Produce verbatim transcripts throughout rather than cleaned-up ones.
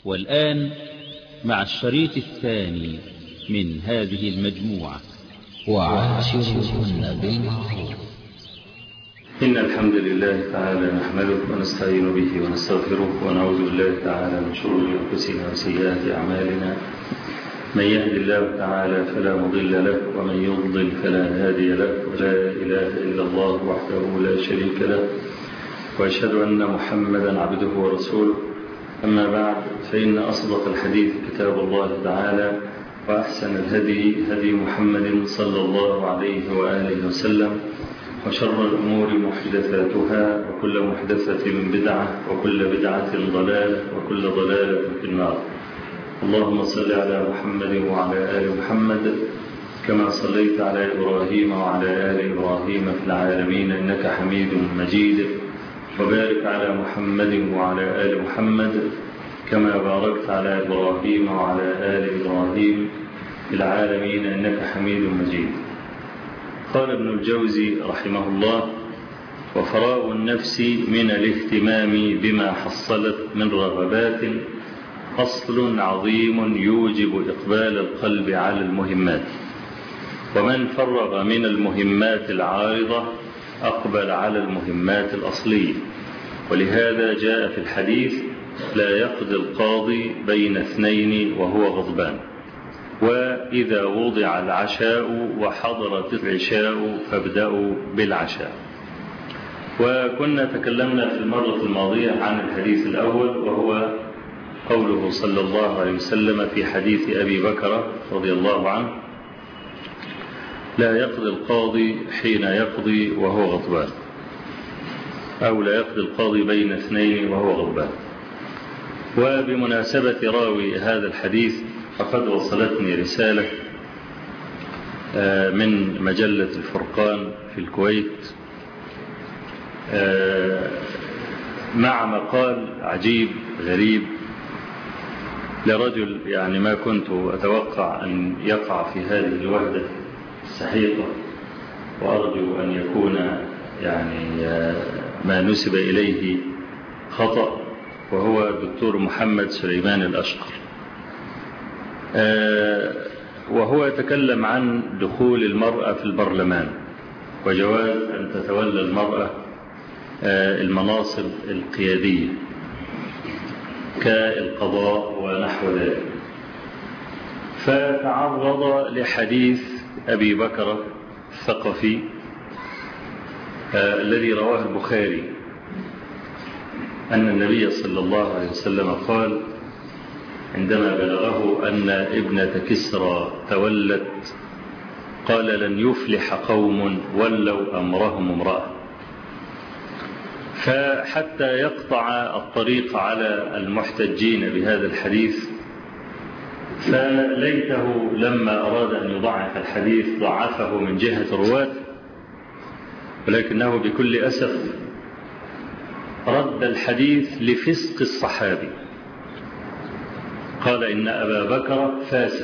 والآن مع الشريط الثاني من هذه المجموعة، وعاشرهن بالمعروف. إن الحمد لله تعالى نحمده ونستعين به ونستغفره ونعوذ بالله تعالى من شرور أنفسنا وسيئات أعمالنا. من يهد الله تعالى فلا مضل له ومن يضلل فلا هادي له، ولا إله إلا الله وحده لا شريك له، وأشهد أن محمدا عبده ورسوله. أما بعد، فإن أصدق الحديث كتاب الله تعالى، وأحسن الهدي هدي محمد صلى الله عليه وآله وسلم، وشر الأمور محدثاتها، وكل محدثة بدعة، وكل بدعة ضلالة، وكل ضلالة في النار. اللهم صل على محمد وعلى آل محمد كما صليت على إبراهيم وعلى آل إبراهيم في العالمين إنك حميد مجيد، وبارك على محمد وعلى آل محمد كما باركت على إبراهيم وعلى آل إبراهيم في العالمين إنك حميد مجيد. قال ابن الجوزي رحمه الله: وفراغ النفس من الاهتمام بما حصلت من رغبات أصل عظيم يوجب إقبال القلب على المهمات، ومن فرغ من المهمات العارضة أقبل على المهمات الأصلية. ولهذا جاء في الحديث: لا يقضي القاضي بين اثنين وهو غضبان. وإذا وضع العشاء وحضرت العشاء فابدأوا بالعشاء. وكنا تكلمنا في المرة الماضية عن الحديث الأول، وهو قوله صلى الله عليه وسلم في حديث أبي بكر رضي الله عنه: لا يقضي القاضي حين يقضي وهو غضبان، أو لا يقضي القاضي بين اثنين وهو غضبان. وبمناسبة راوي هذا الحديث، فقد وصلتني رسالة من مجلة الفرقان في الكويت مع مقال عجيب غريب لرجل يعني ما كنت أتوقع أن يقع في هذه الوحدة السحيقة، وأرجو أن يكون يعني ما نسب إليه خطأ، وهو الدكتور محمد سليمان الأشقر. وهو يتكلم عن دخول المرأة في البرلمان، وجواز أن تتولى المرأة المناصب القيادية كالقضاء ونحو ذلك. فتعرض لحديث أبي بكر الثقفي الذي رواه البخاري أن النبي صلى الله عليه وسلم قال عندما بلغه أن ابنة كسرى تولت، قال: لن يفلح قوم ولوا أمرهم امرأة. فحتى يقطع الطريق على المحتجين بهذا الحديث، فليته لما أراد أن يضعف الحديث ضعفه من جهة الرواة، ولكنه بكل أسف رد الحديث لفسق الصحابي. قال: إن أبا بكر فاسق،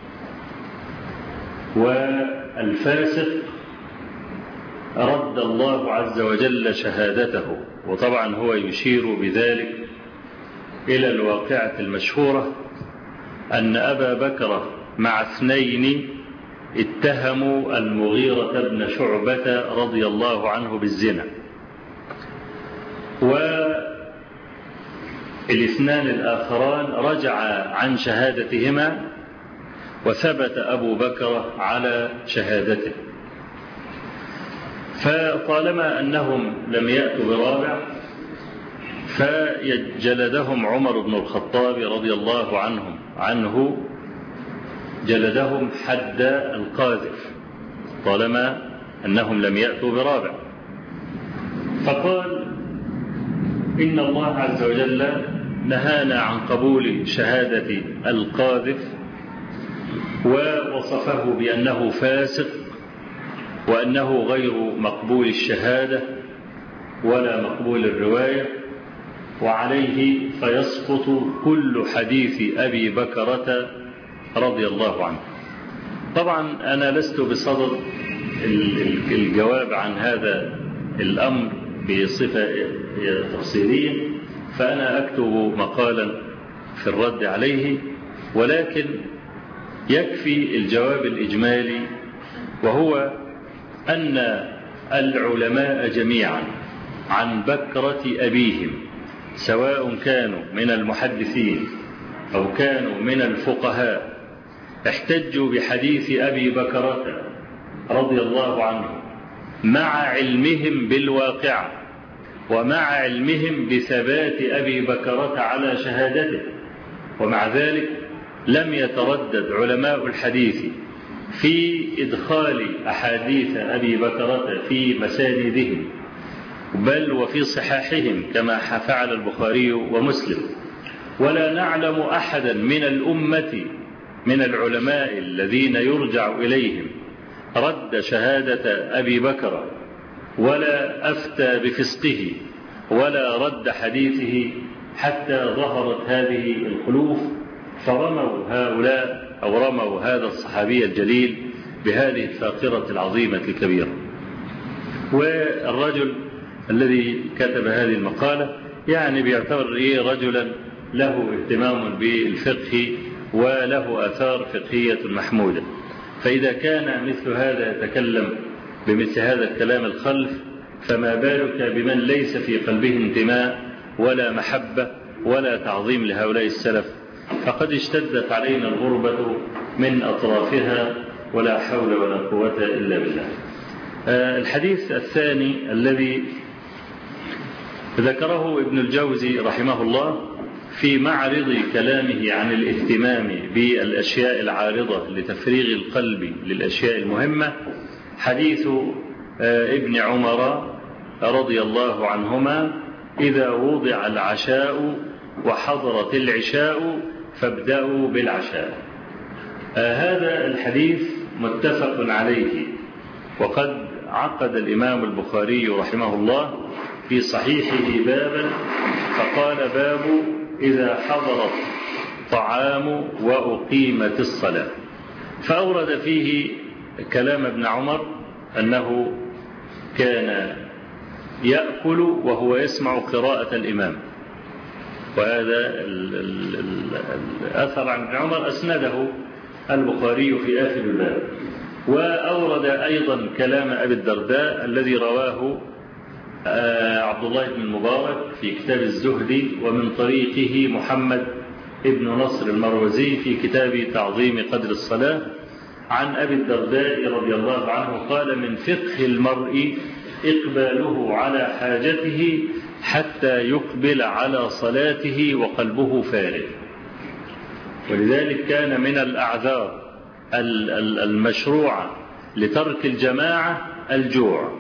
والفاسق رد الله عز وجل شهادته. وطبعا هو يشير بذلك إلى الواقعة المشهورة أن أبا بكر مع اثنين اتهموا المغيرة بن شعبة رضي الله عنه بالزنا، والاثنان الآخران رجعا عن شهادتهما، وثبت أبو بكر على شهادته. فطالما أنهم لم يأتوا برابع، فجلدهم عمر بن الخطاب رضي الله عنهم عنه جلدهم حد القاذف طالما أنهم لم يأتوا برابع. فقال: إن الله عز وجل نهانا عن قبول شهادة القاذف، ووصفه بأنه فاسق، وأنه غير مقبول الشهادة ولا مقبول الرواية، وعليه فيسقط كل حديث أبي بكرة رضي الله عنه. طبعا أنا لست بصدد الجواب عن هذا الأمر بصفة تفصيلية، فأنا أكتب مقالا في الرد عليه، ولكن يكفي الجواب الإجمالي، وهو أن العلماء جميعا عن بكرة أبيهم سواء كانوا من المحدثين أو كانوا من الفقهاء احتجوا بحديث أبي بكرة رضي الله عنه مع علمهم بالواقع ومع علمهم بثبات أبي بكرة على شهادته، ومع ذلك لم يتردد علماء الحديث في إدخال أحاديث أبي بكرة في مساندهم بل وفي صحاحهم كما فعل البخاري ومسلم. ولا نعلم أحدا من الأمة من العلماء الذين يرجع إليهم رد شهادة أبي بكر ولا أفتى بفسقه ولا رد حديثه حتى ظهرت هذه الخلوف، فرموا هؤلاء أو رموا هذا الصحابي الجليل بهذه الفاقرة العظيمة الكبيرة. والرجل الذي كتب هذه المقالة يعني بيعتبر إيه رجلا له اهتمام بالفقه وله آثار فقهية محمودة، فإذا كان مثل هذا يتكلم بمثل هذا الكلام الخلف، فما بالك بمن ليس في قلبه انتماء ولا محبة ولا تعظيم لهؤلاء السلف؟ فقد اشتدت علينا الغربة من أطرافها، ولا حول ولا قوة إلا بالله. الحديث الثاني الذي ذكره ابن الجوزي رحمه الله في معرض كلامه عن الاهتمام بالأشياء العارضة لتفريغ القلب للأشياء المهمة، حديث ابن عمر رضي الله عنهما: إذا وضع العشاء وحضرت العشاء فابدأوا بالعشاء. هذا الحديث متفق عليه، وقد عقد الإمام البخاري رحمه الله في صحيحه بابا فقال: باب إذا حضرت طعام وأقيمت الصلاة، فأورد فيه كلام ابن عمر أنه كان يأكل وهو يسمع قراءة الإمام، وهذا الأثر عن ابن عمر أسنده البخاري في آخر الباب. وأورد أيضا كلام أبي الدرداء الذي رواه عبد الله بن المبارك في كتاب الزهد، ومن طريقه محمد ابن نصر المروزي في كتاب تعظيم قدر الصلاة عن أبي الدرداء رضي الله عنه قال: من فقه المرء إقباله على حاجته حتى يقبل على صلاته وقلبه فارغ. ولذلك كان من الأعذار المشروعة لترك الجماعة الجوع،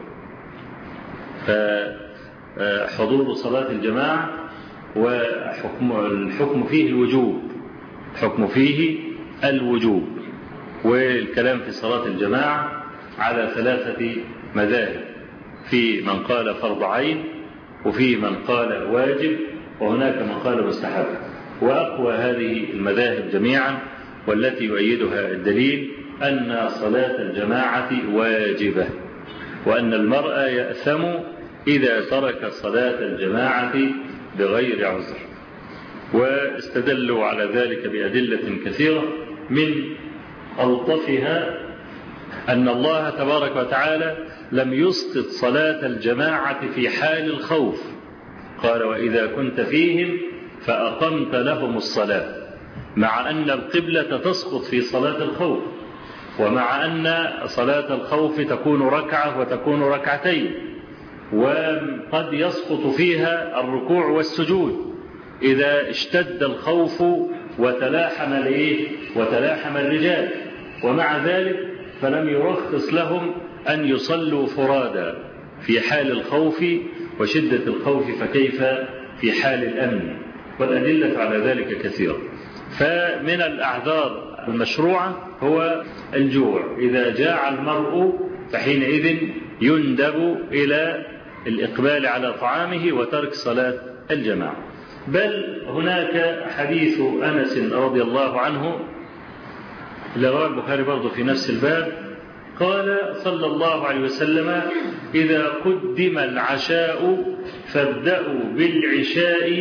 فحضور صلاة الجماعة وحكم الحكم فيه الوجوب، حكم فيه الوجوب. والكلام في صلاة الجماعة على ثلاثة مذاهب: في من قال فرض عين، وفي من قال واجب، وهناك من قال مستحب. وأقوى هذه المذاهب جميعا والتي يؤيدها الدليل أن صلاة الجماعة واجبة، وأن المرء يأثم إذا ترك صلاة الجماعة بغير عذر. واستدلوا على ذلك بأدلة كثيرة، من ألطفها أن الله تبارك وتعالى لم يسقط صلاة الجماعة في حال الخوف، قال: وإذا كنت فيهم فأقمت لهم الصلاة، مع أن القبلة تسقط في صلاة الخوف، ومع أن صلاة الخوف تكون ركعة وتكون ركعتين، وقد يسقط فيها الركوع والسجود إذا اشتد الخوف وتلاحم الإيه وتلاحم الرجال. ومع ذلك فلم يرخص لهم أن يصلوا فرادا في حال الخوف وشدة الخوف، فكيف في حال الأمن؟ والأدلة على ذلك كثيرة. فمن الأعذار المشروعة هو الجوع، إذا جاع المرء فحينئذ يندب إلى الإقبال على طعامه وترك صلاة الجماعة. بل هناك حديث أنس رضي الله عنه اللي رواه البخاري برضه في نفس الباب، قال صلى الله عليه وسلم: إذا قدم العشاء فابدأوا بالعشاء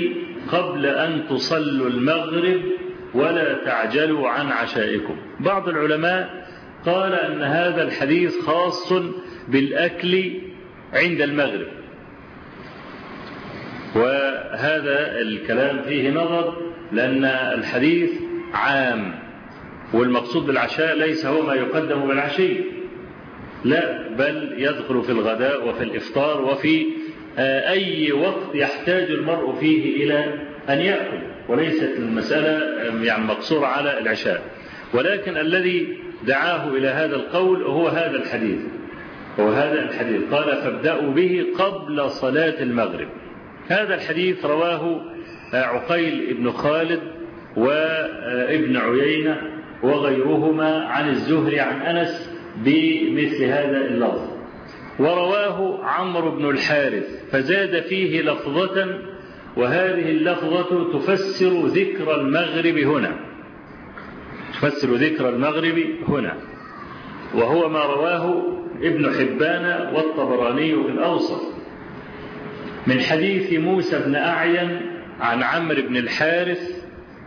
قبل أن تصلوا المغرب ولا تعجلوا عن عشائكم. بعض العلماء قال أن هذا الحديث خاص بالأكل عند المغرب، وهذا الكلام فيه نظر، لأن الحديث عام، والمقصود بالعشاء ليس هو ما يقدم بالعشي، لا، بل يدخل في الغداء وفي الإفطار وفي أي وقت يحتاج المرء فيه إلى أن يأكل، وليست المسألة يعني مقصورة على العشاء. ولكن الذي دعاه إلى هذا القول هو هذا الحديث، هو هذا الحديث قال فابدأوا به قبل صلاة المغرب. هذا الحديث رواه عقيل ابن خالد وابن عيينة وغيرهما عن الزهري عن أنس بمثل هذا اللفظ، ورواه عمرو بن الحارث فزاد فيه لفظة، وهذه اللفظة تفسر ذكر المغرب هنا، تفسر ذكر المغرب هنا، وهو ما رواه ابن حبان والطبراني في الأوسط من حديث موسى بن أعين عن عمرو بن الحارث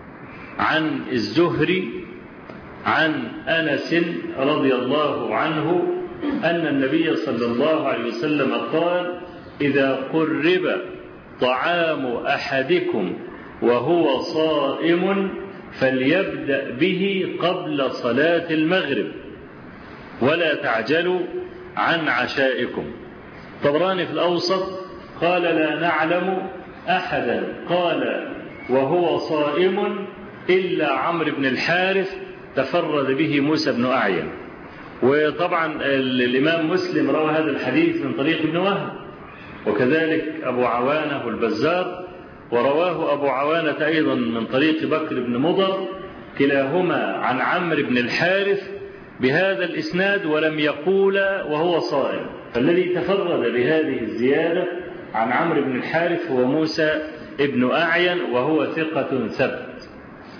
عن الزهري عن أنس رضي الله عنه أن النبي صلى الله عليه وسلم قال إذا قرب طعام أحدكم وهو صائم فليبدأ به قبل صلاة المغرب ولا تعجلوا عن عشائكم. طبراني في الأوسط قال لا نعلم أحدا قال وهو صائم إلا عمرو بن الحارث تفرد به موسى بن أعين. وطبعا الإمام مسلم روى هذا الحديث من طريق ابن وهب، وكذلك أبو عوانة والبزار، ورواه أبو عوانة أيضا من طريق بكر بن مضر، كلاهما عن عمرو بن الحارث بهذا الإسناد ولم يقول وهو صائم. فالذي تفرد بهذه الزيادة عن عمرو بن الحارث هو موسى ابن أعين، وهو ثقة ثبت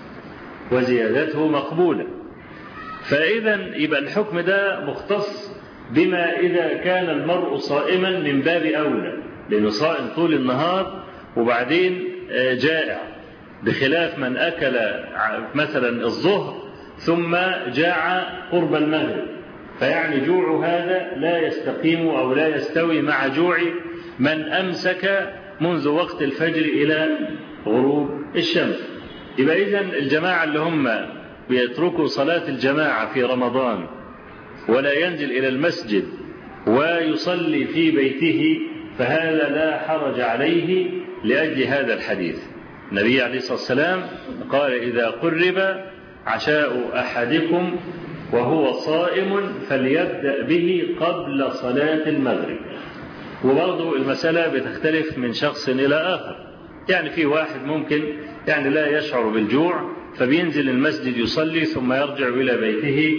وزيادته مقبولة. فإذا يبقى الحكم ده مختص بما إذا كان المرء صائما من باب أولى، لأنه صائم طول النهار وبعدين جائع، بخلاف من أكل مثلا الظهر ثم جاع قرب المغرب، فيعني جوع هذا لا يستقيم أو لا يستوي مع جوع من أمسك منذ وقت الفجر إلى غروب الشمس. يبقى إذن الجماعة اللي هم بيتركوا صلاة الجماعة في رمضان ولا ينزل إلى المسجد ويصلي في بيته فهذا لا حرج عليه لأجل هذا الحديث. النبي عليه الصلاة والسلام قال إذا قرب عشاء أحدكم وهو صائم فليبدأ به قبل صلاة المغرب. وبرضه المسألة بتختلف من شخص إلى آخر، يعني في واحد ممكن يعني لا يشعر بالجوع فبينزل المسجد يصلي ثم يرجع إلى بيته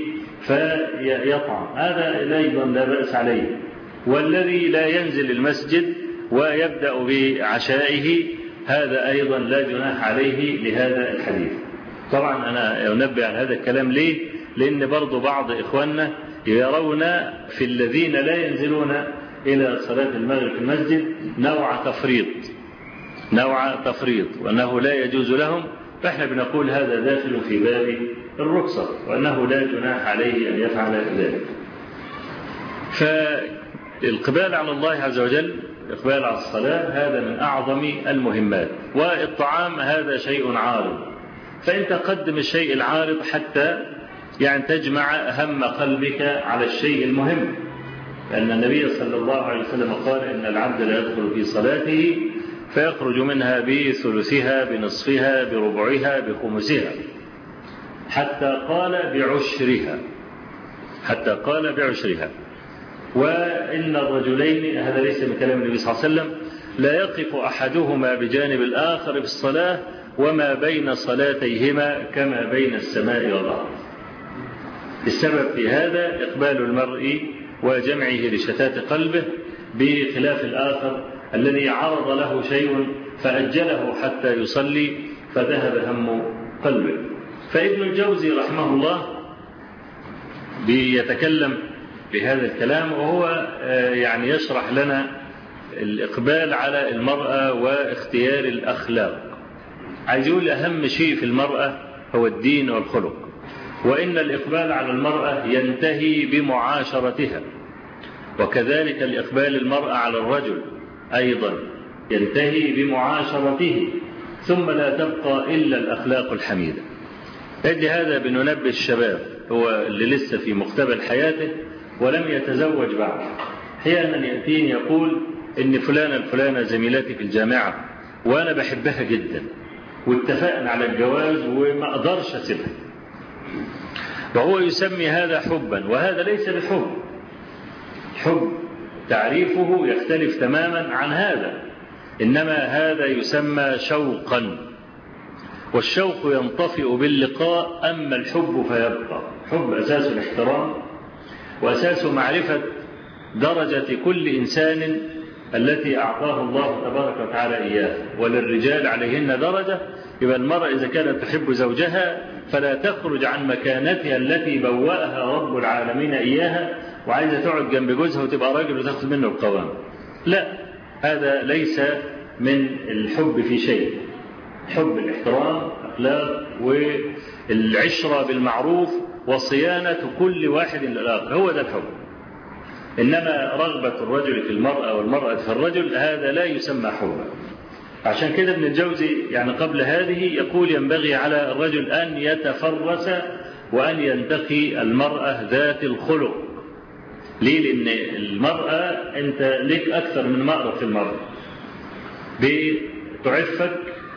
فيطعم، هذا أيضا لا بأس عليه. والذي لا ينزل المسجد ويبدأ بعشائه هذا أيضا لا جناح عليه لهذا الحديث. طبعا أنا أنبه على هذا الكلام ليه؟ لأن برضو بعض إخواننا يرون في الذين لا ينزلون إلى صلاة المغرب في المسجد نوع تفريط، نوع تفريط وأنه لا يجوز لهم، فإحنا بنقول هذا داخل في باب الرخصة وأنه لا جناح عليه أن يفعل ذلك. فالإقبال على الله عز وجل، الإقبال على الصلاة هذا من أعظم المهمات، والطعام هذا شيء عارض، فأنت قدم الشيء العارض حتى يعني تجمع هم قلبك على الشيء المهم، لأن النبي صلى الله عليه وسلم قال إن العبد لا يدخل في صلاته فيخرج منها بثلثها بنصفها بربعها بخمسها حتى قال بعشرها، حتى قال بعشرها. وإن الرجلين، هذا ليس من كلام النبي صلى الله عليه وسلم، لا يقف أحدهما بجانب الآخر في الصلاة وما بين صلاتيهما كما بين السماء والأرض. السبب في هذا إقبال المرء وجمعه لشتات قلبه، بخلاف الآخر الذي عرض له شيء فأجله حتى يصلي فذهب هم قلبه. فابن الجوزي رحمه الله بيتكلم بهذا الكلام، وهو يعني يشرح لنا الإقبال على المرأة واختيار الأخلاق. عايز يقول أهم شيء في المرأة هو الدين والخلق، وإن الإقبال على المرأة ينتهي بمعاشرتها، وكذلك الإقبال المرأة على الرجل أيضا ينتهي بمعاشرته، ثم لا تبقى إلا الأخلاق الحميدة. أجل هذا بننبه الشباب هو اللي لسه في مقتبل حياته ولم يتزوج بعد، أحيانا يأتيني يقول إن فلانة الفلانة زميلتي في الجامعة وأنا بحبها جدا واتفقنا على الجواز وما أقدرش أسيبها، وهو يسمي هذا حبا، وهذا ليس بحب. حب تعريفه يختلف تماما عن هذا، إنما هذا يسمى شوقا، والشوق ينطفئ باللقاء، أما الحب فيبقى. حب أساس الاحترام وأساس معرفة درجة كل إنسان التي أعطاه الله تبارك وتعالى إياه، وللرجال عليهن درجة. يبقى المرأة إذا كانت تحب زوجها فلا تخرج عن مكانتها التي بوأها رب العالمين إياها، وعايزة تقعد جنب جوزها وتبقى راجل وتاخذ منه القوام. لا، هذا ليس من الحب في شيء. حب الاحترام، أخلاق، والعشرة بالمعروف، وصيانة كل واحد للآخر، هو ده الحب. إنما رغبة الرجل في المرأة والمرأة في الرجل هذا لا يسمى حبا. عشان كده ابن الجوزي يعني قبل هذه يقول ينبغي على الرجل أن يتفرس وأن ينتقي المرأة ذات الخلق. ليه؟ لأن المرأة أنت لك أكثر من مأرب في المرأة، بتعفك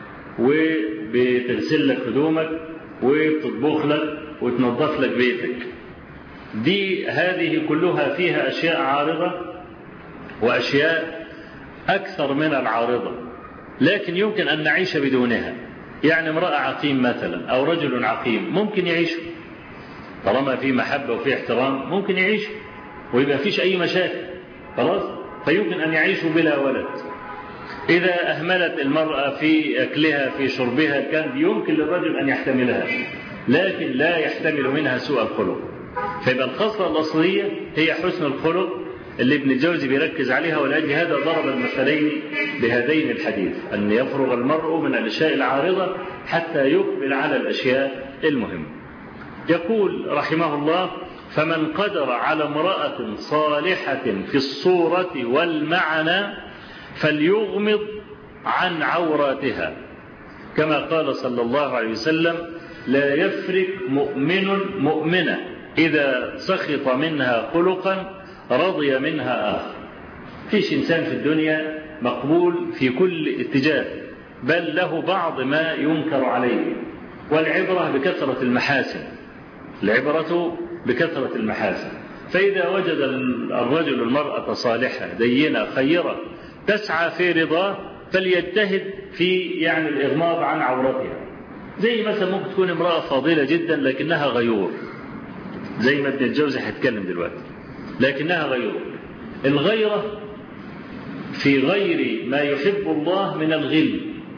وبتغسل لك هدومك وبتطبخ لك وتنظف لك بيتك. دي هذه كلها فيها أشياء عارضة وأشياء أكثر من العارضة، لكن يمكن أن نعيش بدونها. يعني امرأة عقيم مثلا أو رجل عقيم ممكن يعيش طالما في محبة وفي احترام، ممكن يعيش ويبقى فيش أي مشاكل، خلاص، فيمكن أن يعيشوا بلا ولد. إذا أهملت المرأة في أكلها في شربها كان يمكن للرجل أن يحتملها، لكن لا يحتمل منها سوء الخلق. فيبقى الخصلة الأصلية هي حسن الخلق اللي ابن الجوزي بيركز عليها، ولأجل هذا ضرب المثلين بهذين الحديث، أن يفرغ المرء من الأشياء العارضة حتى يقبل على الأشياء المهمة. يقول رحمه الله: فمن قدر على امرأة صالحة في الصورة والمعنى فليغمض عن عوراتها، كما قال صلى الله عليه وسلم: لا يفرق مؤمن مؤمنة إذا سخط منها خلقا رضي منها آخر. فيش إنسان في الدنيا مقبول في كل اتجاه، بل له بعض ما ينكر عليه، والعبرة بكثرة المحاسن، العبرة بكثرة المحاسن. فإذا وجد الرجل المرأة صالحة دينة خيرة تسعى في رضاه فليجتهد في يعني الإغماض عن عورتها. زي مثلا ممكن تكون امرأة فاضلة جدا لكنها غيور، زي ما ابن الجوزي هيتكلم دلوقتي، لكنها غيور. الغيرة في غير ما يحب الله من الغل،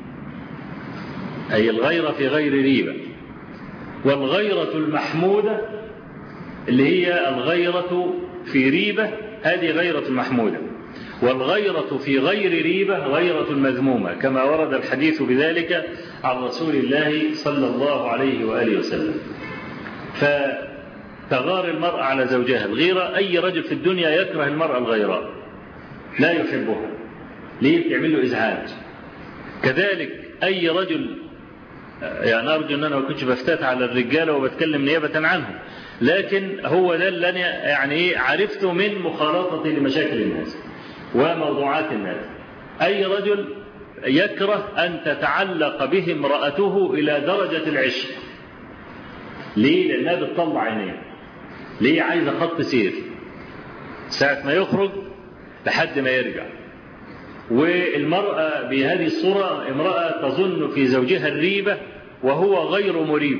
أي الغيرة في غير ريبة. والغيرة المحمودة اللي هي الغيرة في ريبة، هذه غيرة محمودة. والغيرة في غير ريبة غيرة مذمومة، كما ورد الحديث بذلك عن رسول الله صلى الله عليه وآله وسلم. فتغار المرأة على زوجها الغيرة. أي رجل في الدنيا يكره المرأة الغيراء، لا يحبها، ليه؟ بتعمل له إزعاج. كذلك أي رجل، يعني أرجو أن أنا ما كنتش بفتات على الرجالة وبتكلم نيابة عنهم، لكن هو ده اللي أنا يعني عرفته من مخالطتي لمشاكل الناس وموضوعات الناس. أي رجل يكره أن تتعلق به امرأته إلى درجة العشق. ليه؟ لأنها بتطلع عينيه. ليه؟ عايزة خط سير ساعة ما يخرج لحد ما يرجع. والمرأة بهذه الصورة امرأة تظن في زوجها الريبة وهو غير مريب،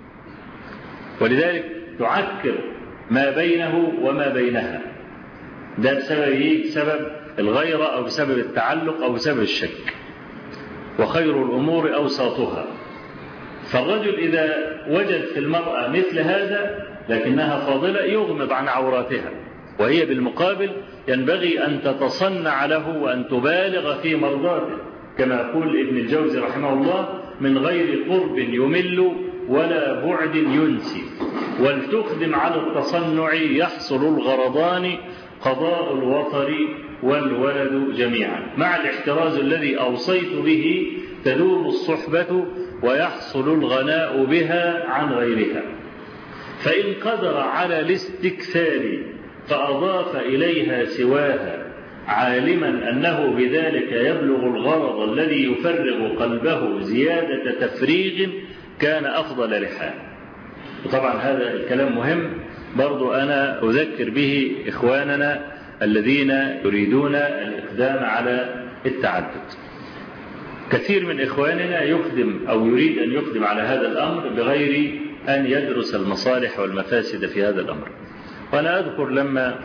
ولذلك تعكر ما بينه وما بينها. ده بسبب ايه؟ بسبب الغيرة أو بسبب التعلق أو بسبب الشك. وخير الأمور أوساطها. فالرجل إذا وجد في المرأة مثل هذا لكنها فاضلة يغمض عن عوراتها، وهي بالمقابل ينبغي أن تتصنع له وأن تبالغ في مرضاته، كما يقول ابن الجوزي رحمه الله: من غير قرب يمل ولا بعد ينسي، ولتقدم على التصنع يحصل الغرضان قضاء الوطر والولد جميعا، مع الاحتراز الذي أوصيت به تدوم الصحبة ويحصل الغناء بها عن غيرها. فإن قدر على الاستكثار فأضاف إليها سواها عالما أنه بذلك يبلغ الغرض الذي يفرغ قلبه زيادة تفريغ كان أفضل لحال. وطبعا هذا الكلام مهم برضو أنا أذكر به إخواننا الذين يريدون الإقدام على التعدد. كثير من إخواننا يقدم أو يريد أن يقدم على هذا الأمر بغير أن يدرس المصالح والمفاسد في هذا الأمر. وأنا أذكر لما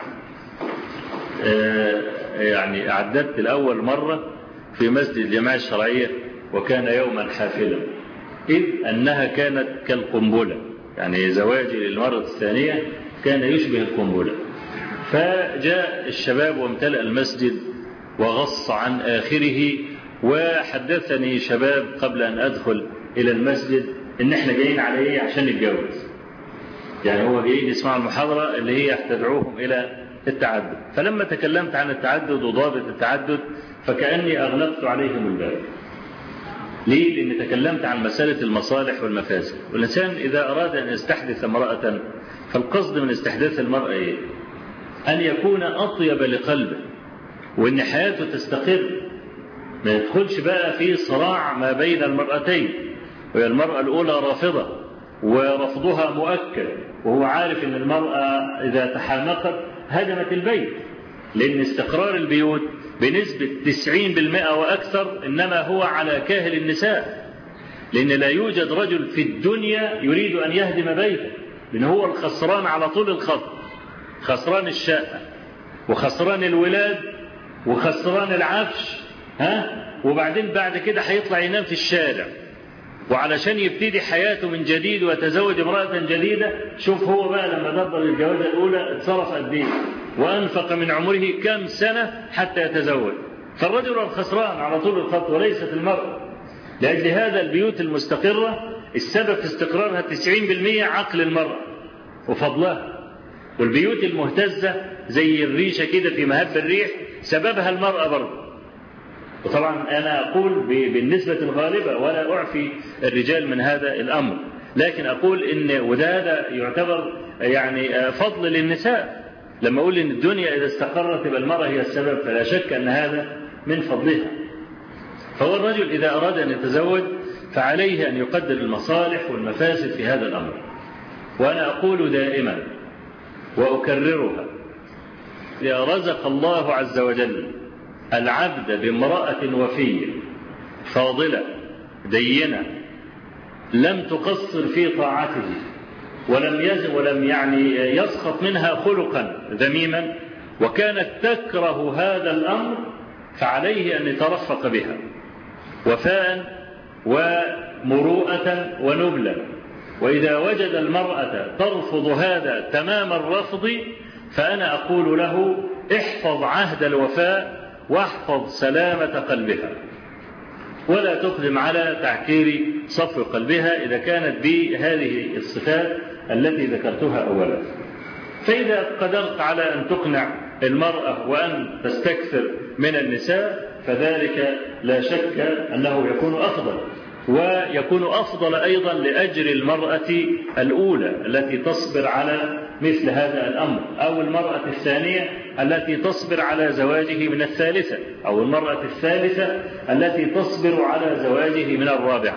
يعني أعددت الأول مرة في مسجد الجماعة الشرعية وكان يوما حافلا، إذ أنها كانت كالقنبلة، يعني زواجي للمرة الثانية كان يشبه القنبلة. فجاء الشباب وامتلأ المسجد وغص عن آخره، وحدثني شباب قبل أن أدخل إلى المسجد إن إحنا جايين على إيه عشان نتجوز، يعني هو جايين يسمعوا المحاضرة اللي هي تدعوهم إلى التعدد. فلما تكلمت عن التعدد وضابط التعدد فكأني أغلقت عليهم الباب. ليه؟ لأن تكلمت عن مسألة المصالح والمفاسد. والإنسان إذا أراد أن يستحدث امرأة فالقصد من استحداث المرأة إيه؟ أن يكون أطيب لقلبه، وأن حياته تستقر، ما يدخلش بقى في صراع ما بين المرأتين، وهي المرأة الأولى رافضة ورفضها مؤكد، وهو عارف أن المرأة إذا تحامقت هدمت البيت، لأن استقرار البيوت بنسبة تسعين بالمئة وأكثر إنما هو على كاهل النساء، لأن لا يوجد رجل في الدنيا يريد أن يهدم بيته، لأن هو الخسران على طول الخط، خسران الشقة وخسران الولاد وخسران العفش، ها؟ وبعدين بعد كده هيطلع ينام في الشارع، وعلشان يبتدي حياته من جديد ويتزوج امرأة جديدة. شوف هو بقى لما دبر الجوازة الأولى اتصرف قد ايه وأنفق من عمره كم سنة حتى يتزوج. فالرجل الخسران على طول الخط وليست المرأة. لأجل هذا البيوت المستقرة السبب في استقرارها تسعين بالمئة عقل المرأة وفضلها، والبيوت المهتزة زي الريشة كده في مهب الريح سببها المرأة برضه. وطبعا أنا أقول بالنسبة الغالبة ولا أعفي الرجال من هذا الأمر، لكن أقول إن وده هذا يعتبر يعني فضل للنساء. لما أقول إن الدنيا إذا استقرت يبقى المرأة هي السبب، فلا شك أن هذا من فضلها. فهو الرجل إذا أراد أن يتزوج فعليه أن يقدر المصالح والمفاسد في هذا الأمر. وأنا أقول دائما وأكررها: إذا رزق الله عز وجل العبد بامرأة وفية فاضلة دينة لم تقصر في طاعته ولم يزن ولم يعني يسخط منها خلقا ذميما وكانت تكره هذا الأمر، فعليه أن يترفق بها وفاء ومروءة ونبلا. وإذا وجد المرأة ترفض هذا تمام الرفض فأنا أقول له: احفظ عهد الوفاء واحفظ سلامة قلبها، ولا تقدم على تعكير صفو قلبها إذا كانت بهذه الصفات التي ذكرتها أولا. فإذا قدرت على أن تقنع المرأة وأن تستكثر من النساء فذلك لا شك أنه يكون أفضل، ويكون أفضل أيضا لأجر المرأة الأولى التي تصبر على مثل هذا الأمر، أو المرأة الثانية التي تصبر على زواجه من الثالثة، أو المرأة الثالثة التي تصبر على زواجه من الرابعة.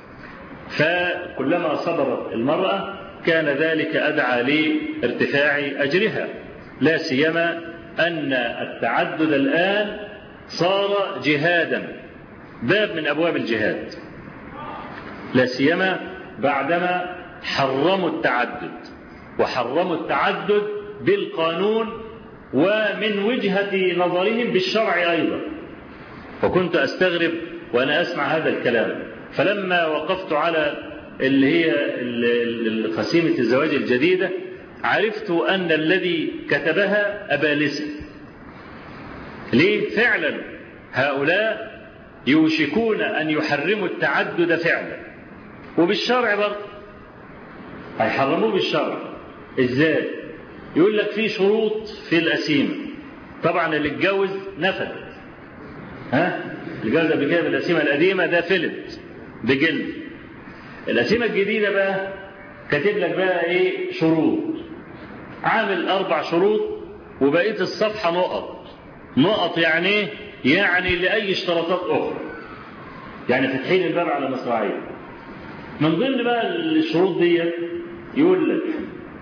فكلما صبرت المرأة كان ذلك أدعى لارتفاع أجرها، لا سيما أن التعدد الآن صار جهادا، باب من أبواب الجهاد، لا سيما بعدما حرموا التعدد، وحرموا التعدد بالقانون ومن وجهة نظرهم بالشرع أيضا. وكنت أستغرب وأنا أسمع هذا الكلام، فلما وقفت على اللي هي قسيمة الزواج الجديدة عرفت أن الذي كتبها أبالسة. ليه؟ فعلا هؤلاء يوشكون أن يحرموا التعدد فعلا، وبالشرع برضه هيحرموه بالشرع. إزاي؟ يقول لك في شروط في الأسيمة. طبعا اللي اتجوز نفد، ها الجوز قبل كده بالأسيمة القديمة ده فلت بجلد. الأسيمة الجديدة بقى كاتب لك بقى إيه شروط، عامل أربع شروط وبقية الصفحة نقط. نقط يعني إيه؟ يعني لأي اشتراطات أخرى، يعني فتحين الباب على مصراعيه. من ضمن بقى الشروط دي يقول لك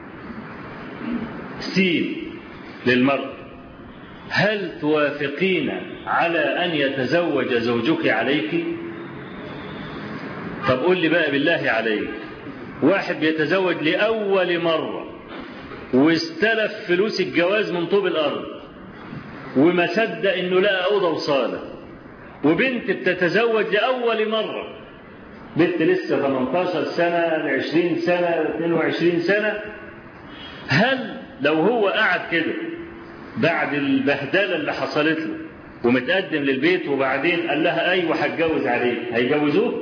سين للمرء: هل توافقين على أن يتزوج زوجك عليك؟ طب قول لي بقى بالله عليك، واحد بيتزوج لأول مرة واستلف فلوس الجواز من طوب الأرض وما صدق إنه لقى أوضة وصالة، وبنت بتتزوج لأول مرة، بنت لسه ثمانية عشر سنة عشرين سنة اثنين وعشرين سنة، هل لو هو قعد كده بعد البهدلة اللي حصلت له ومتقدم للبيت وبعدين قال لها أيوة هتجوز عليك، هيجوزوه؟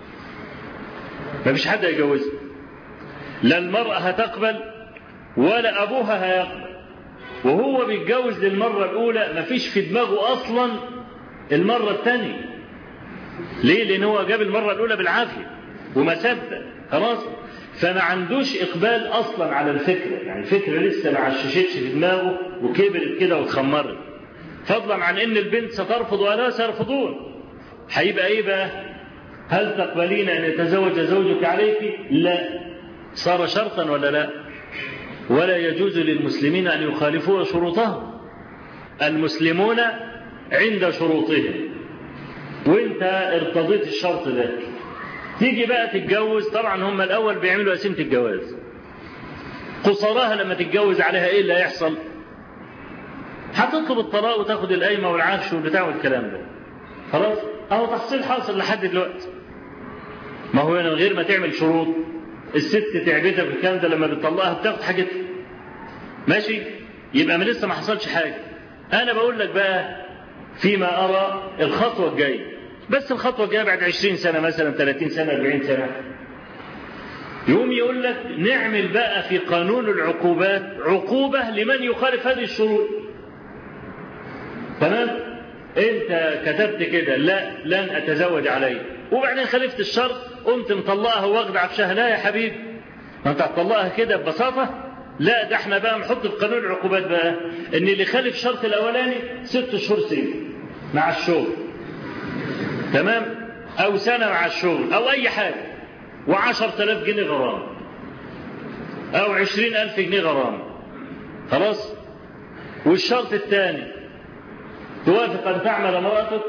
ما فيش حد هيجوزه، لا المرأة هتقبل ولا أبوها هيقبل. وهو بيتجوز للمرة الأولى ما فيش في دماغه أصلا المرة الثانية. ليه؟ لأن هو جاب المرة الأولى بالعافية وما صدق خلاص، فما عندوش إقبال أصلا على الفكرة، يعني الفكرة لسه ما عششتش في دماغه وكبرت كده واتخمرت، فضلا عن إن البنت سترفض ولا سيرفضون. هيبقى إيه بقى؟ هل تقبلين أن يتزوج زوجك عليك؟ لا. صار شرطا ولا لا؟ ولا يجوز للمسلمين أن يخالفوا شروطهم. المسلمون عند شروطهم، وانت ارتضيت الشرط ده، تيجي بقى تتجوز. طبعا هم الأول بيعملوا قسيمة الجواز، قصراها لما تتجوز عليها ايه اللي هيحصل؟ هتطلب الطلاق وتاخد القايمة والعفش والبتاع والكلام ده، خلاص اهو تحصيل حاصل لحد دلوقتي. ما هو من غير ما تعمل شروط الست تعبتها في الكلام ده، لما بتطلقها بتاخد حاجتها ماشي، يبقى ما لسه ما حصلش حاجة. انا بقول لك بقى فيما أرى الخطوة الجاية، بس الخطوة الجاية بعد عشرين سنة مثلا ثلاثين سنة أربعين سنة، يوم يقول لك نعمل بقى في قانون العقوبات عقوبة لمن يخالف هذه الشروط. تمام؟ انت كتبت كده لا لن أتزوج عليه، وبعدين خالفت الشرط قمت مطلقها واخد عفشها، لا يا حبيبي انت هتطلقها كده ببساطة؟ لا، ده احنا بقى نحط في قانون العقوبات بقى ان اللي خالف الشرط الاولاني ست شهور سجن مع الشغل، تمام، او سنة مع الشغل او اي حاجة، وعشر تلاف جنيه غرام او عشرين الف جنيه غرام، خلاص. والشرط الثاني توافق ان تعمل امرأتك.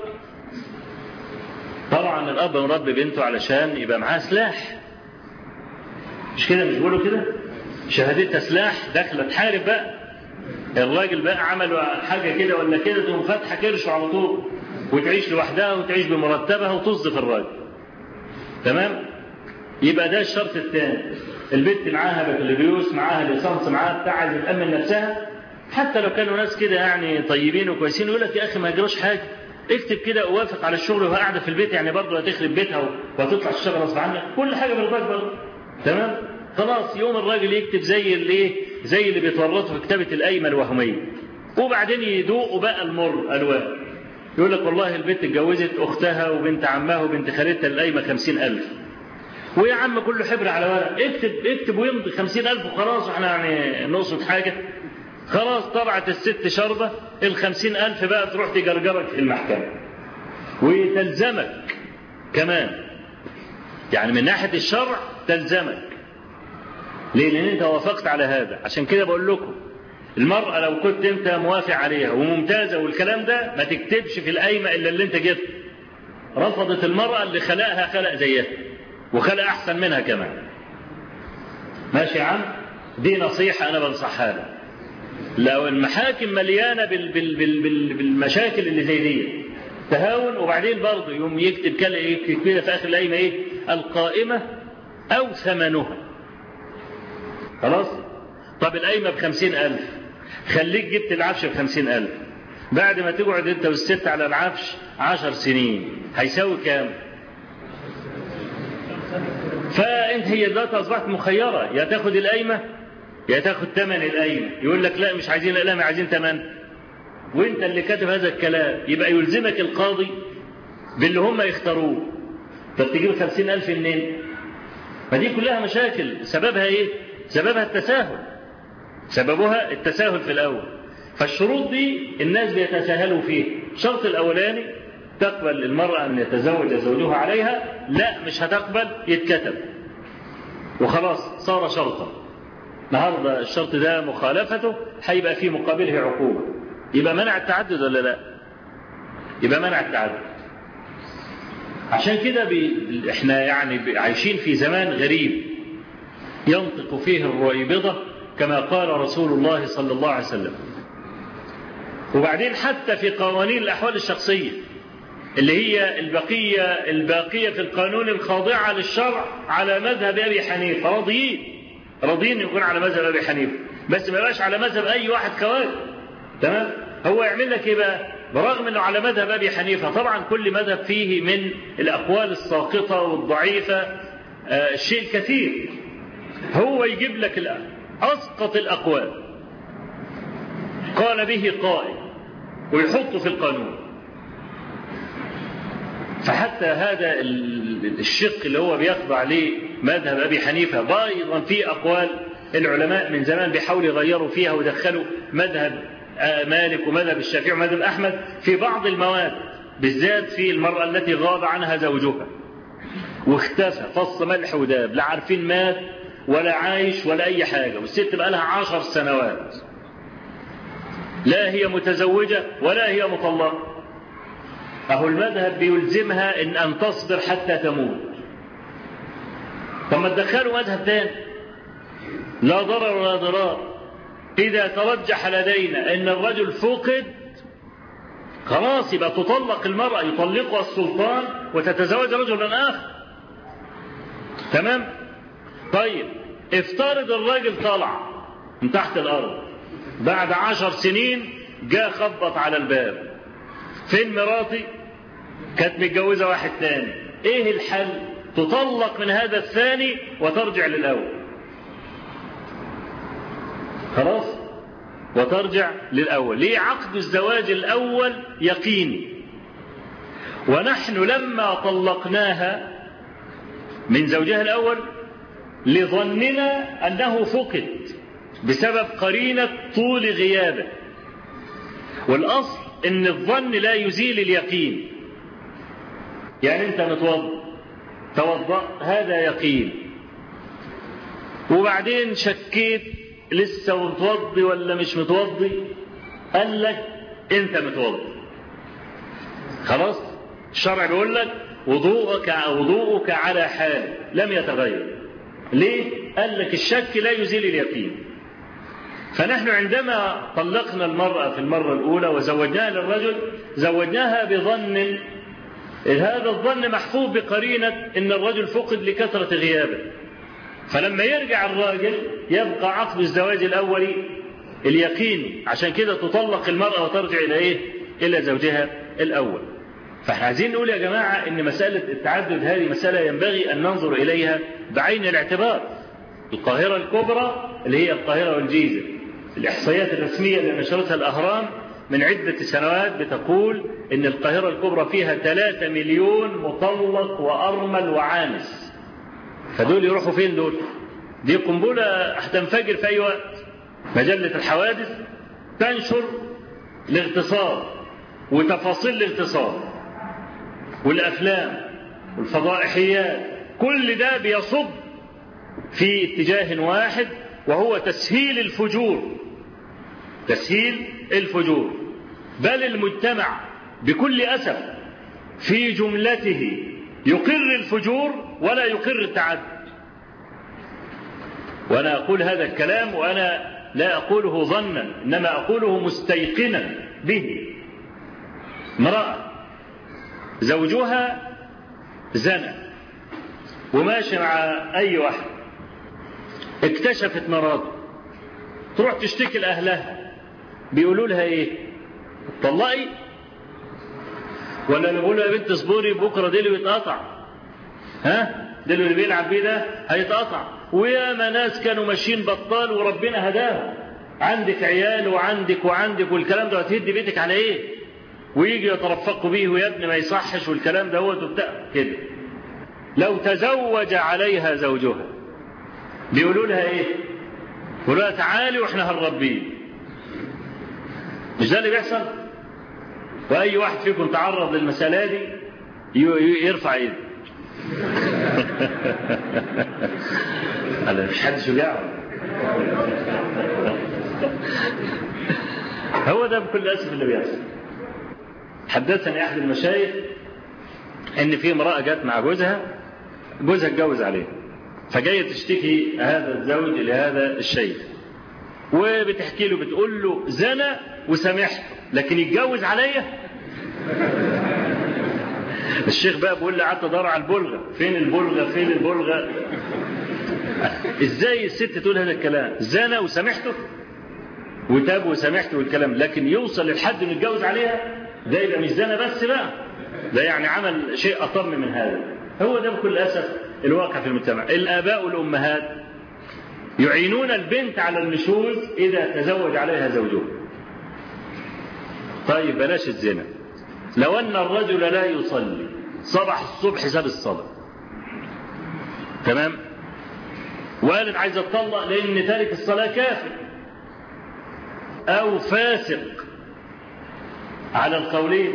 طبعا الاب مربي بنته علشان يبقى معاه سلاح، مش كده؟ مش بيقولوا كده؟ شهادتها سلاح، داخله تحارب بقى. الراجل بقى عملوا حاجه كده ولا كده تقوم فاتحه كرشه على طول وتعيش لوحدها وتعيش بمرتبها وتصدف الراجل، تمام. يبقى ده الشرط الثاني. البنت معاها بكالوريوس، معاها ليسانس، معاها بتاع، عايزه تامن نفسها. حتى لو كانوا ناس كده يعني طيبين وكويسين يقول لك يا اخي ما يجراش حاجه، اكتب كده ووافق على الشغل وهي قاعده في البيت، يعني برضه هتخرب بيتها وهتطلع تشتغل غصب عنك، كل حاجه برضاك برضه، تمام. خلاص يوم الراجل يكتب زي اللي زي اللي بيتورطوا في كتابه القايمه الوهميه، وبعدين يدوقوا بقى المر الوان. يقول لك والله البنت اتجوزت اختها وبنت عمها وبنت خالتها القايمه خمسين الف، ويا عم كله حبر على ورق، اكتب اكتب ويمضي خمسين الف وخلاص، واحنا يعني نقصد حاجه؟ خلاص طلعت الست شربه الخمسين الف بقى تروح تجرجرك في المحكمه وتلزمك كمان، يعني من ناحيه الشرع تلزمك. ليه؟ لان انت وافقت على هذا. عشان كده بقول لكم المرأة لو كنت انت موافق عليها وممتازة والكلام ده ما تكتبش في القايمة الا اللي انت جبت. رفضت المرأة اللي خلقها خلق زيها وخلق احسن منها كمان. ماشي يا عم؟ دي نصيحة انا بنصحها لك. لو المحاكم مليانة بال بال بال بال بالمشاكل اللي زي دي تهاون، وبعدين برضه يوم يكتب كده في اخر القايمة ايه؟ القائمة او ثمنها. خلاص؟ طب القايمة بخمسين ألف، خليك جبت العفش بخمسين ألف، بعد ما تقعد انت والست على العفش عشر سنين هيساوي كام؟ فانت هي دلوقتي اصبحت مخيره، يا تاخد القايمه يا تاخد ثمن القايمه. يقول لك لا مش عايزين القايمه عايزين ثمن، وانت اللي كاتب هذا الكلام، يبقى يلزمك القاضي باللي هم يختاروه. طب تجيب خمسين ألف منين؟ ما دي كلها مشاكل. سببها ايه؟ سببها التساهل، سببها التساهل في الاول. فالشروط دي الناس بيتساهلوا فيه. الشرط الاولاني تقبل المرأة ان يتزوج زوجها عليها، لا مش هتقبل يتكتب وخلاص صار شرطا. النهارده الشرط ده مخالفته هيبقى فيه مقابله عقوبة، يبقى منع التعدد ولا لا؟ يبقى منع التعدد. عشان كده بي... احنا يعني عايشين في زمان غريب ينطق فيه الرويبضة كما قال رسول الله صلى الله عليه وسلم. وبعدين حتى في قوانين الأحوال الشخصية اللي هي البقية الباقية في القانون الخاضعة للشرع على مذهب أبي حنيفة، راضيين راضيين يكون على مذهب أبي حنيفة، بس ما يبقاش على مذهب أي واحد كوارث. تمام؟ هو يعمل لك إيه بقى؟ برغم أنه على مذهب أبي حنيفة، طبعا كل مذهب فيه من الأقوال الساقطة والضعيفة آه شيء كثير، هو يجيب لك الآن أسقط الأقوال قال به قائل ويحطه في القانون. فحتى هذا الشق اللي هو بيخضع ليه مذهب أبي حنيفة أيضا في أقوال العلماء من زمان بيحاولوا يغيروا فيها ودخلوا مذهب مالك ومذهب الشافعي ومذهب أحمد في بعض المواد، بالذات في المرأة التي غاب عنها زوجها واختفى فص ملح وداب، لا عارفين مات ولا عايش ولا أي حاجة، والست بقى لها عشر سنوات لا هي متزوجة ولا هي مطلقة. أهو المذهب بيلزمها إن أن تصبر حتى تموت. طب ما تدخلوا مذهب تاني لا ضرر ولا ضرار. إذا ترجح لدينا إن الرجل فقد خلاص يبقى تطلق المرأة، يطلقها السلطان وتتزوج رجلا آخر. تمام؟ طيب افترض الراجل طلع من تحت الأرض بعد عشر سنين جاء خبط على الباب، فين مراتي؟ كانت متجوزة واحد تاني. ايه الحل؟ تطلق من هذا الثاني وترجع للأول. خلاص؟ وترجع للأول. ليه؟ عقد الزواج الأول يقيني، ونحن لما طلقناها من زوجها الأول لظننا أنه فقد بسبب قرينة طول غيابه، والأصل إن الظن لا يزيل اليقين. يعني أنت متوضأ توضأ هذا يقين، وبعدين شكيت لسه متوضي ولا مش متوضي، قال لك أنت متوضي خلاص. الشرع بيقول لك وضوءك وضوءك على حال لم يتغير. ليه؟ قال لك الشك لا يزيل اليقين. فنحن عندما طلقنا المرأة في المرة الأولى وزوجناها للرجل زوجناها بظن، هذا الظن محفوظ بقرينة إن الرجل فقد لكثرة غيابه، فلما يرجع الراجل يبقى عقد الزواج الأولي اليقيني. عشان كده تطلق المرأة وترجع إلى إيه؟ إلى زوجها الأول. فاحنا عايزين نقول يا جماعة إن مسألة التعدد هذه مسألة ينبغي أن ننظر إليها بعين الاعتبار. القاهرة الكبرى اللي هي القاهرة والجيزة، الإحصائيات الرسمية اللي نشرتها الأهرام من عدة سنوات بتقول إن القاهرة الكبرى فيها ثلاثة مليون مطلق وأرمل وعانس. فدول يروحوا فين دول؟ دي قنبلة هتنفجر في أي وقت. مجلة الحوادث تنشر الاغتصاب وتفاصيل الاغتصاب والأفلام والفضائحيات، كل ده بيصب في اتجاه واحد وهو تسهيل الفجور. تسهيل الفجور. بل المجتمع بكل أسف في جملته يقر الفجور ولا يقر التعدد. وأنا أقول هذا الكلام وأنا لا أقوله ظنا إنما أقوله مستيقنا به. امرأة زوجها زنى وماشي مع أي واحد، اكتشفت مراته، تروح تشتكي لأهلها، بيقولوا لها إيه؟ طلقي، ولا نقول يا بنت اصبري بكره ديله يتقطع، ها ديله اللي بيلعب بيه ده هيتقطع. ويا ناس كانوا ماشيين بطال وربنا هداهم، عندك عيال وعندك وعندك والكلام ده، هتهدي بيتك على ايه؟ ويجي يترفقوا بيه ويا ابني ما يصحش والكلام ده، هو تبدا كده. لو تزوج عليها زوجها بيقولوا لها ايه؟ بيقولوا لها تعالي واحنا هنربيه. مش ده اللي بيحصل؟ واي واحد فيكم تعرض للمساله دي يرفع ايده. انا مش حد شجاع. هو ده بكل اسف اللي بيحصل. حدثني احد المشايخ ان في امراه جت مع جوزها، جوزها اتجوز عليها، فجايه تشتكي هذا الزوج لهذا الشيخ، وبتحكي له بتقول له زنى وسامحته لكن يتجوز عليا. الشيخ بقى بيقول لي قعدت ادور على البلغه، فين البلغه فين البلغه؟ ازاي الست تقول هذا الكلام؟ زنى وسامحته وتاب وسامحته والكلام، لكن يوصل للحد انه يتجوز عليها؟ ده يبقى مش زنى بس بقى، ده يعني عمل شيء اطم من هذا. هو ده بكل اسف الواقع في المجتمع. الاباء والامهات يعينون البنت على النشوز اذا تزوج عليها زوجها. طيب بلاش الزنا، لو ان الرجل لا يصلي صبح الصبح ساب الصلاه، تمام، وقالت عايزه تطلق لان تارك الصلاه كافر او فاسق على القولين،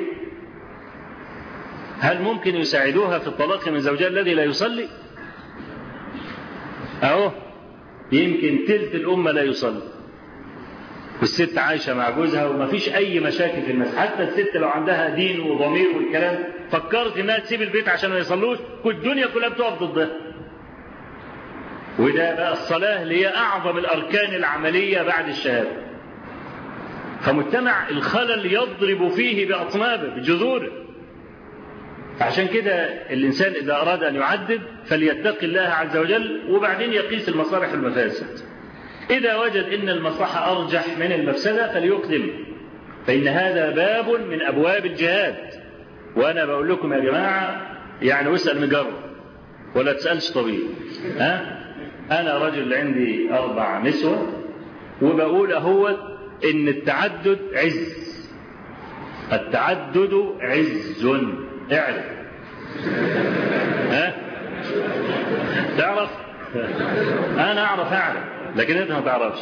هل ممكن يساعدوها في الطلاق من زوجها الذي لا يصلي؟ اهو يمكن تلت الامه لا يصلي، والست عايشه مع جوزها وما فيش اي مشاكل في الناس. حتى الست لو عندها دين وضمير والكلام فكرت انها تسيب البيت عشان ما يصلوش، كل الدنيا كلها بتقف ضدها. وده بقى الصلاه اللي هي اعظم الاركان العمليه بعد الشهاده. فمجتمع الخلل يضرب فيه باطنابه بجذوره. عشان كده الانسان اذا اراد ان يعدد فليتق الله عز وجل، وبعدين يقيس المصالح والمفاسد. إذا وجد إن المصلحة أرجح من المفسدة فليقدم، فإن هذا باب من أبواب الجهاد. وأنا بقول لكم يا جماعة يعني واسأل مجرب ولا تسألش طبيب. ها؟ أنا رجل عندي أربع نسوة وبقول أهو إن التعدد عز، التعدد عز، اعرف. ها؟ تعرف؟ أنا أعرف أعرف لكن أنت ما تعرفش.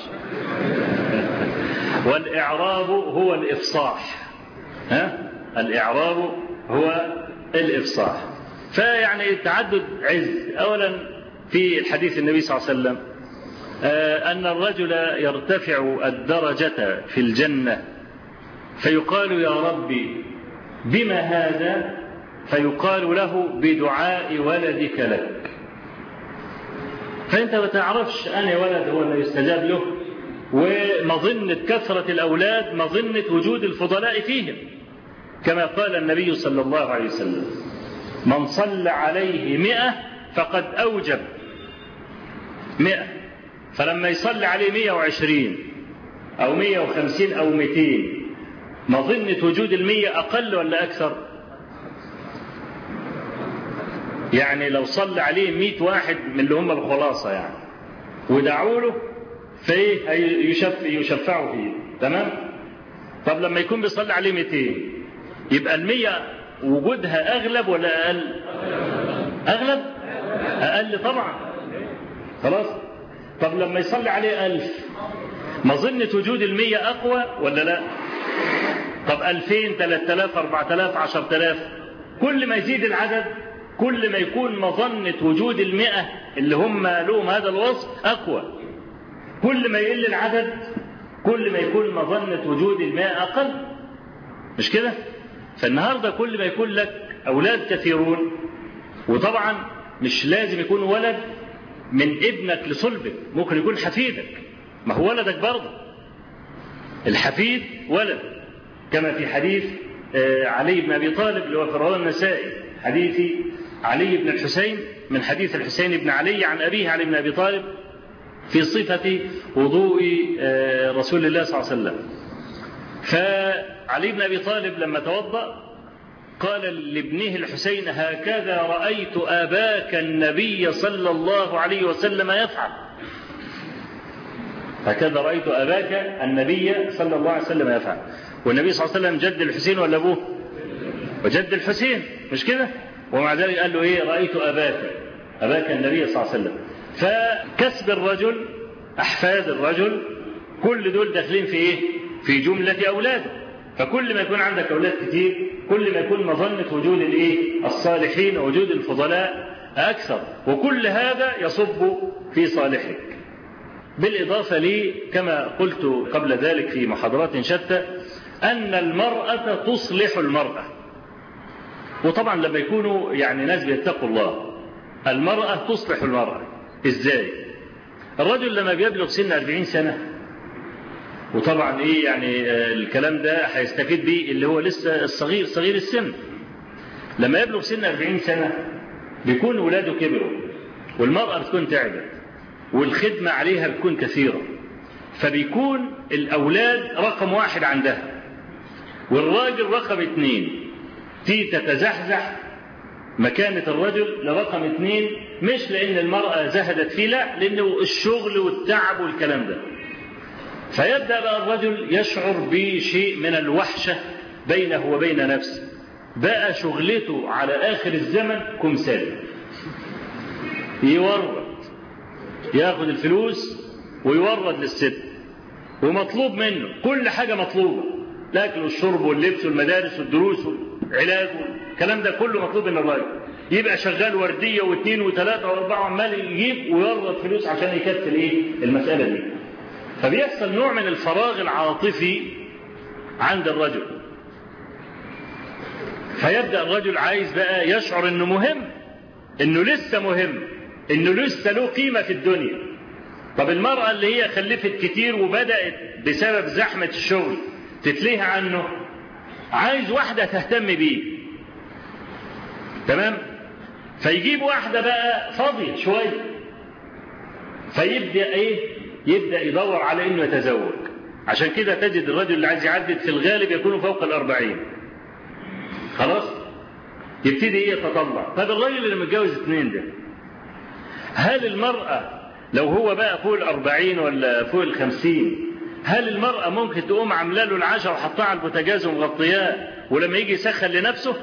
والإعراب هو الإفصاح. ها؟ الإعراب هو الإفصاح. فيعني التعدد عز. أولا في الحديث النبي صلى الله عليه وسلم أن الرجل يرتفع الدرجة في الجنة فيقال يا ربي بما هذا؟ فيقال له بدعاء ولدك لك. فأنت ما تعرفش أنا ولد هو اللي يستجاب له، ومظنة كثرة الأولاد مظنة وجود الفضلاء فيهم، كما قال النبي صلى الله عليه وسلم من صلى عليه مئة فقد أوجب مئة. فلما يصلي عليه مئة وعشرين أو مئة وخمسين أو مئتين مظنة وجود المئة أقل ولا أكثر؟ يعني لو صلى عليه مئة واحد من اللي هم الخلاصة يعني ودعوا له فايه يشف يشفعوا فيه، تمام؟ طب لما يكون بيصلي عليه مئتين يبقى المية وجودها أغلب ولا أقل؟ أغلب؟ أقل طبعا. خلاص؟ طب لما يصلي عليه ألف مظنة وجود المية أقوى ولا لا؟ طب ألفين ثلاثة آلاف أربعة آلاف عشرة آلاف، كل ما يزيد العدد كل ما يكون مظنة وجود المئة اللي هم لهم هذا الوصف أقوى. كل ما يقل العدد كل ما يكون مظنة وجود المئة أقل. مش كده؟ فالنهاردة كل ما يكون لك أولاد كثيرون، وطبعا مش لازم يكون ولد من ابنك لصلبك، ممكن يكون حفيدك، ما هو ولدك برضه. الحفيد ولد، كما في حديث علي بن أبي طالب اللي هو في رواه النسائي، حديث علي بن الحسين من حديث الحسين بن علي عن أبيه علي بن أبي طالب في صفة وضوء رسول الله صلى الله عليه وسلم. علي بن أبي طالب لما توضأ قال لابنه الحسين هكذا رأيت أباك النبي صلى الله عليه وسلم يفعل، هكذا رأيت أباك النبي صلى الله عليه وسلم يفعل. والنبي صلى الله عليه وسلم جد الحسين ولا أبوه؟ وجد الحسين، مش كده؟ ومع ذلك قال له إيه؟ رأيت أباك أباك النبي صلى الله عليه وسلم. فكسب الرجل، أحفاد الرجل، كل دول داخلين في إيه؟ في جملة أولاده. فكل ما يكون عندك أولاد كتير كل ما يكون مظنة وجود الإيه؟ الصالحين ووجود الفضلاء أكثر، وكل هذا يصب في صالحك. بالإضافة لي كما قلت قبل ذلك في محاضرات شتى أن المرأة تصلح المرأة. وطبعا لما يكونوا يعني ناس بيتقوا الله، المرأة تصلح المرأة إزاي؟ الرجل لما بيبلغ سن أربعين سنة، وطبعا إيه يعني الكلام ده هيستفيد بيه اللي هو لسه الصغير صغير السن، لما يبلغ سن أربعين سنة بيكون ولاده كبروا، والمرأة بتكون تعبت، والخدمة عليها بتكون كثيرة، فبيكون الأولاد رقم واحد عندها، والراجل رقم اثنين. تي تتزحزح مكانة الرجل لرقم اثنين، مش لأن المرأة زهدت فيه، لا، لأنه الشغل والتعب والكلام ده. فيبدأ بقى الرجل يشعر بشيء من الوحشة بينه وبين نفسه، بقى شغلته على آخر الزمن كمثال، يورد ياخد الفلوس ويورد للست، ومطلوب منه كل حاجة مطلوبة، الأكل والشرب واللبس والمدارس والدروس والعلاج والكلام ده كله مطلوب من الراجل. يبقى شغال وردية واثنين وثلاثة واربعة عمال يجيب ويورد فلوس عشان يكفل ايه المسألة دي. فبيحصل نوع من الفراغ العاطفي عند الرجل، فيبدأ الرجل عايز بقى يشعر انه مهم، انه لسه مهم، انه لسه له قيمة في الدنيا. طب المرأة اللي هي خلفت كتير وبدأت بسبب زحمة الشغل تتليه عنه، عايز واحدة تهتم بيه، تمام؟ فيجيب واحدة بقى فاضية شوية، فيبدأ ايه؟ يبدأ يدور على انه يتزوج. عشان كده تجد الرجل اللي عايز يعدد في الغالب يكون فوق الأربعين، خلاص يبتدي ايه؟ يتطلع. طب الرجل اللي متجوز اثنين ده، هل المرأة لو هو بقى فوق الأربعين ولا فوق الخمسين، هل المرأة ممكن تقوم عامله له العشاء وحطها على البوتاجاز ومغطياه ولما يجي يسخن لنفسه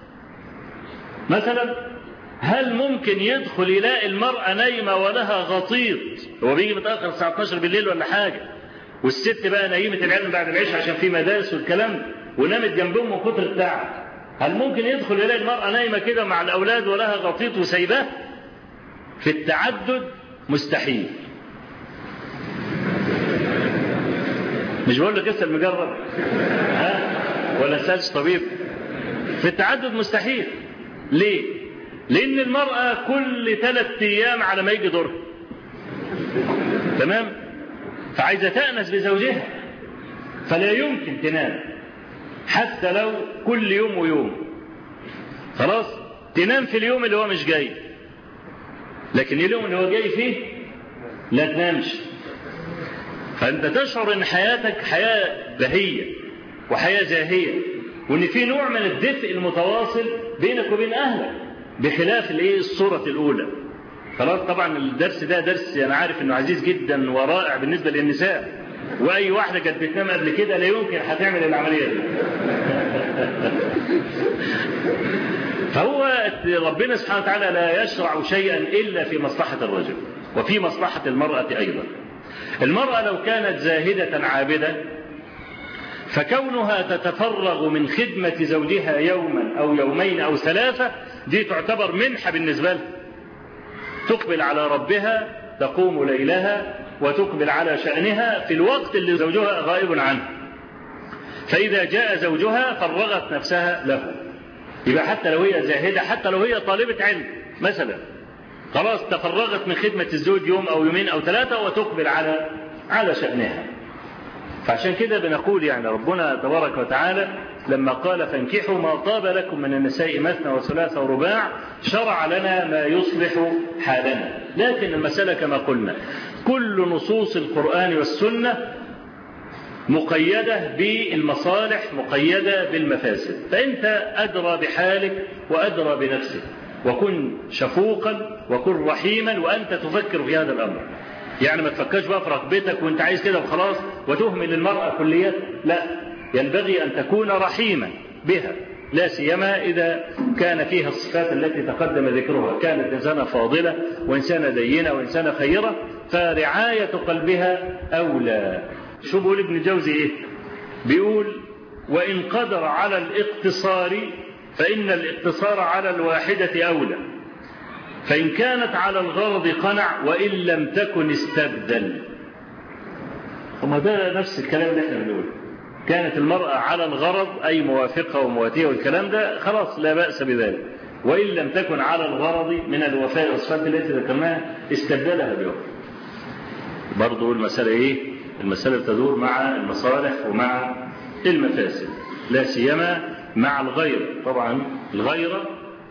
مثلا؟ هل ممكن يدخل يلاقي المرأة نايمة ولها غطيط، هو بيجي متأخر الساعة اتناشر بالليل ولا حاجة، والست بقى نايمة العلم بعد العشاء عشان في مدارس والكلام، ونامت جنبهم من كتر التعب، هل ممكن يدخل يلاقي المرأة نايمة كده مع الأولاد ولها غطيط وسايباه؟ في التعدد مستحيل. مش بقول لك اسال مجرب ها ولا سالش طبيب. في التعدد مستحيل. ليه؟ لأن المرأة كل ثلاث أيام على ما يجي دورها، تمام؟ فعايزة تأنس بزوجها، فلا يمكن تنام حتى لو كل يوم ويوم، خلاص تنام في اليوم اللي هو مش جاي، لكن اليوم اللي هو جاي فيه لا تنامش. فأنت تشعر أن حياتك حياة بهية وحياة زاهية، وأن في نوع من الدفء المتواصل بينك وبين أهلك، بخلاف الايه الصورة الأولى. خلاص طبعا الدرس ده درس أنا عارف أنه عزيز جدا ورائع بالنسبة للنساء، وأي واحدة كانت بتنام قبل كده لا يمكن هتعمل العملية دي. فهو ربنا سبحانه وتعالى لا يشرع شيئا إلا في مصلحة الرجل وفي مصلحة المرأة أيضا. المرأة لو كانت زاهدة عابدة، فكونها تتفرغ من خدمة زوجها يوما أو يومين أو ثلاثة دي تعتبر منحة بالنسبة لها، تقبل على ربها، تقوم ليلها وتقبل على شأنها في الوقت اللي زوجها غائب عنه. فإذا جاء زوجها فرغت نفسها له. يبقى حتى لو هي زاهدة، حتى لو هي طالبة علم مثلا، خلاص تفرغت من خدمة الزوج يوم أو يومين أو ثلاثة وتقبل على على شأنها. فعشان كده بنقول يعني ربنا تبارك وتعالى لما قال فانكحوا ما طاب لكم من النساء مثنى وثلاث ورباع، شرع لنا ما يصلح حالنا. لكن المسألة كما قلنا كل نصوص القرآن والسنة مقيدة بالمصالح، مقيدة بالمفاسد. فأنت أدرى بحالك وأدرى بنفسك، وكن شفوقا وكن رحيما وأنت تفكر في هذا الأمر. يعني ما تفكرش بقى في رغبتك وانت عايز كده وخلاص وتهمل المرأة كليا، لا، ينبغي أن تكون رحيما بها، لا سيما إذا كان فيها الصفات التي تقدم ذكرها، كانت إنسانة فاضلة وإنسانة دينة وإنسانة خيرة، فرعاية قلبها أولى. شو بيقول ابن الجوزي إيه؟ بيقول: وإن قدر على الاقتصار فإن الاقتصار على الواحدة أولى، فإن كانت على الغرض قنع وإن لم تكن استبدل. وما ده نفس الكلام اللي احنا بنقوله. كانت المرأة على الغرض أي موافقة ومواتية والكلام ده خلاص لا بأس بذلك، وإن لم تكن على الغرض من الوفاء والصفات التي ذكرناها استبدلها بها. برضو المسألة إيه؟ المسألة تدور مع المصالح ومع المفاسد، لا سيما مع الغيرة. طبعا الغيرة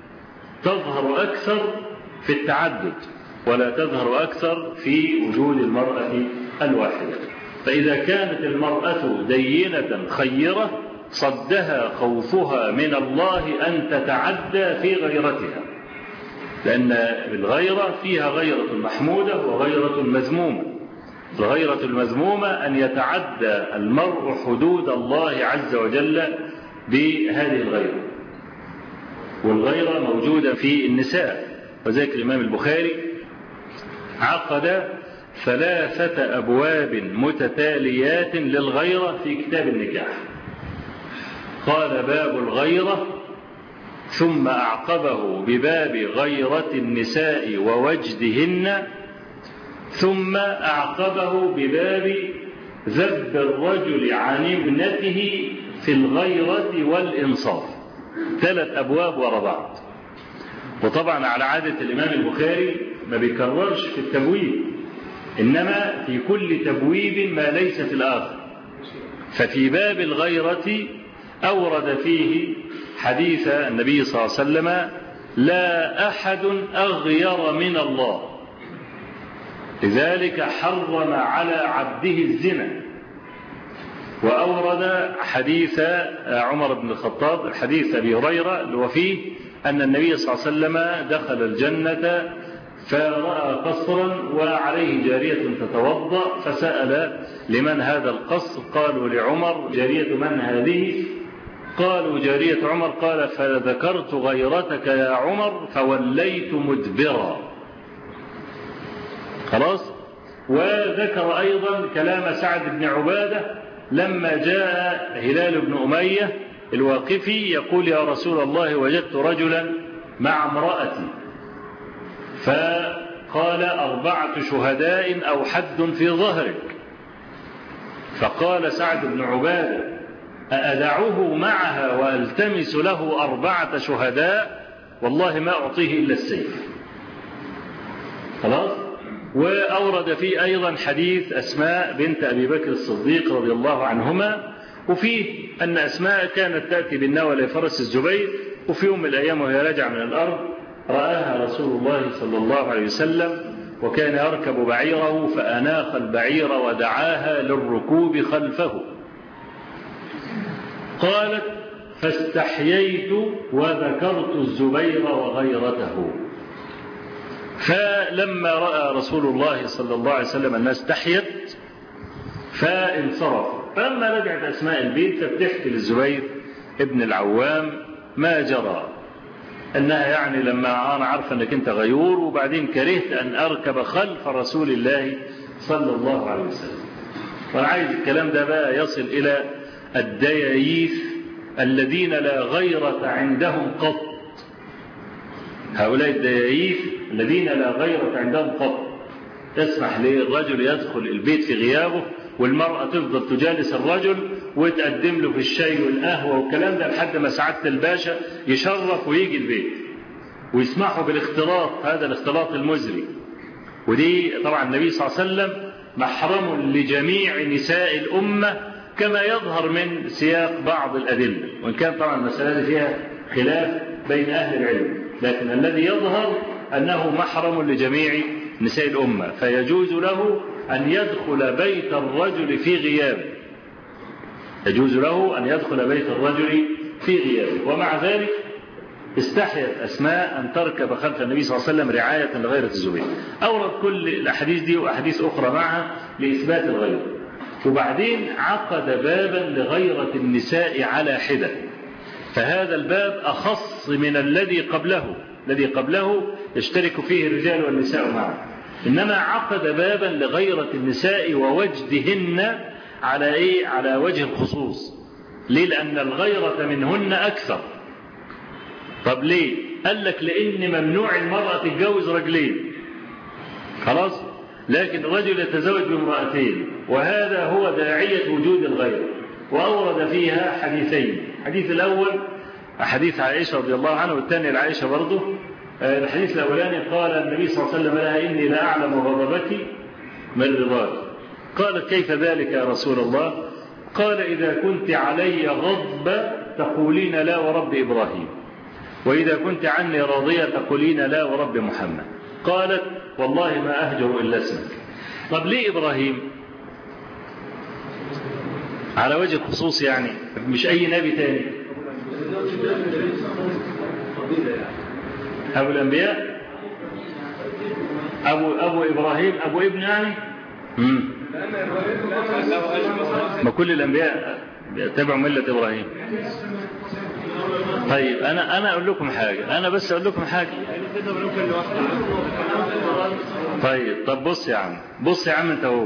تظهر أكثر في التعدد ولا تظهر أكثر في وجود المرأة الواحدة. فإذا كانت المرأة دينة خيرة صدها خوفها من الله أن تتعدى في غيرتها، لأن الغيرة فيها غيرة محمودة وغيرة مذمومة. الغيرة المذمومة أن يتعدى المرء حدود الله عز وجل بهذه الغيرة، والغيرة موجودة في النساء. وذلك الإمام البخاري عقد ثلاثة أبواب متتاليات للغيرة في كتاب النكاح. قال: باب الغيرة، ثم أعقبه بباب غيرة النساء ووجدهن، ثم أعقبه بباب ذب الرجل عن ابنته في الغيرة والإنصاف. ثلاث أبواب وراء بعض. وطبعا على عادة الإمام البخاري ما بيكررش في التبويب، إنما في كل تبويب ما ليس في الآخر. ففي باب الغيرة أورد فيه حديث النبي صلى الله عليه وسلم: لا أحد أغير من الله، لذلك حرم على عبده الزنا. وأورد حديث عمر بن الخطاب، حديث أبي هريرة، اللي هو فيه أن النبي صلى الله عليه وسلم دخل الجنة فرأى قصرا وعليه جارية تتوضأ، فسأل: لمن هذا القصر؟ قالوا: لعمر. جارية من هذه؟ قالوا: جارية عمر. قال: فذكرت غيرتك يا عمر فوليت مدبرا. خلاص. وذكر أيضا كلام سعد بن عبادة لما جاء هلال بن أمية الواقفي يقول: يا رسول الله، وجدت رجلا مع امرأتي، فقال: أربعة شهداء أو حد في ظهرك. فقال سعد بن عبادة: أأدعه معها وألتمس له أربعة شهداء؟ والله ما أعطيه إلا السيف. خلاص. وأورد فيه أيضا حديث أسماء بنت أبي بكر الصديق رضي الله عنهما، وفيه أن أسماء كانت تأتي بالنوى لفرس الزبير، وفي يوم من الأيام وهي راجعة من الأرض رآها رسول الله صلى الله عليه وسلم، وكان يركب بعيره فأناخ البعير ودعاها للركوب خلفه. قالت: فاستحييت وذكرت الزبير وغيرته. فلما رأى رسول الله صلى الله عليه وسلم الناس تحيت فانصرف. فلما رجعت أسماء البيت فبتحكي للزبير ابن العوام ما جرى، أنها يعني لما أنا عارفة أنك أنت غيور وبعدين كرهت أن أركب خلف رسول الله صلى الله عليه وسلم. وأنا عايز الكلام ده بقى يصل إلى الدياييث الذين لا غيرة عندهم قط. هؤلاء الدياييث الذين لا غيرة عندهم قط تسمح للرجل يدخل البيت في غيابه والمرأة تفضل تجالس الرجل وتقدم له في الشاي والقهوة والكلام ده لحد ما سعادة الباشا يشرف ويجي البيت، ويسمحوا بالاختلاط، هذا الاختلاط المزري. ودي طبعا النبي صلى الله عليه وسلم محرم لجميع نساء الأمة كما يظهر من سياق بعض الأدلة، وإن كان طبعا المسألة فيها خلاف بين أهل العلم، لكن الذي يظهر أنه محرم لجميع نساء الأمة، فيجوز له أن يدخل بيت الرجل في غيابه يجوز له أن يدخل بيت الرجل في غيابه. ومع ذلك استحيت أسماء أن تركب خلف النبي صلى الله عليه وسلم رعاية لغيرة الزبير. أورد كل الأحاديث دي وأحاديث أخرى معها لإثبات الغيرة. وبعدين عقد بابا لغيرة النساء على حدة، فهذا الباب أخص من الذي قبله. الذي قبله يشترك فيه الرجال والنساء معا، إنما عقد بابا لغيرة النساء ووجدهن على إيه؟ على وجه الخصوص. ليه؟ لأن الغيرة منهن أكثر. طب ليه؟ قال لك لأن ممنوع المرأة تتجوز رجلين، خلاص، لكن الرجل يتزوج بامرأتين، وهذا هو داعية وجود الغيرة. وأورد فيها حديثين، الحديث الأول حديث عائشة رضي الله عنها، والثاني لعائشة برضه. الحديث الأولاني قال النبي صلى الله عليه وسلم لها: إني لا أعلم غضبك من رضاك. قالت: كيف ذلك يا رسول الله؟ قال: إذا كنت علي غضب تقولين لا ورب إبراهيم، وإذا كنت عني راضية تقولين لا ورب محمد. قالت: والله ما أهجر إلا اسمك. طب ليه إبراهيم؟ على وجه الخصوص يعني، مش أي نبي تاني. أبو الأنبياء، أبو, أبو إبراهيم أبو ابن يعني. مم. ما كل الأنبياء تبعوا ملة إبراهيم. طيب أنا أنا أقول لكم حاجة، أنا بس أقول لكم حاجة. طيب طب بص يا عم، بص يا عم أنت هو.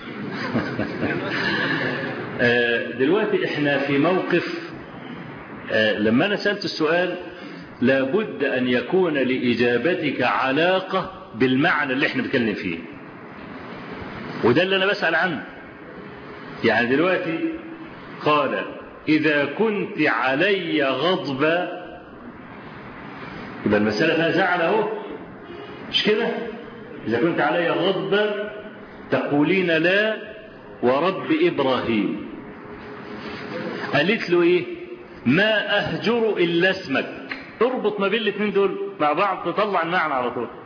دلوقتي إحنا في موقف، لما أنا سألت السؤال لابد أن يكون لإجابتك علاقة بالمعنى اللي إحنا بنتكلم فيه، وده اللي أنا بسأل عنه. يعني دلوقتي قال: إذا كنت علي غضبا، يبقى المسألة فيها زعل أهو، مش كده؟ إذا كنت علي غضبا تقولين لا ورب إبراهيم. قالت له إيه؟ ما أهجر إلا اسمك. اربط ما بين الاثنين دول مع بعض تطلع المعنى على طول.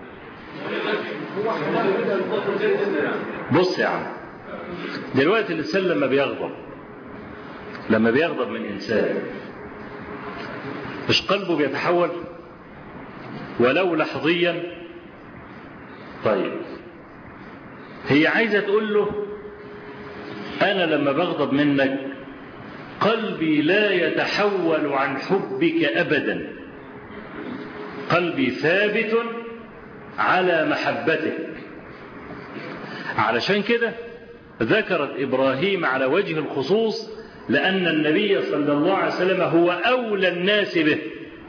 بص يا عم، دلوقتي الإنسان لما بيغضب لما بيغضب من إنسان، مش قلبه بيتحول ولو لحظيا؟ طيب هي عايزة تقول له: أنا لما بغضب منك قلبي لا يتحول عن حبك أبدا، قلبي ثابت على محبتك. علشان كده ذكرت إبراهيم على وجه الخصوص، لأن النبي صلى الله عليه وسلم هو أولى الناس به.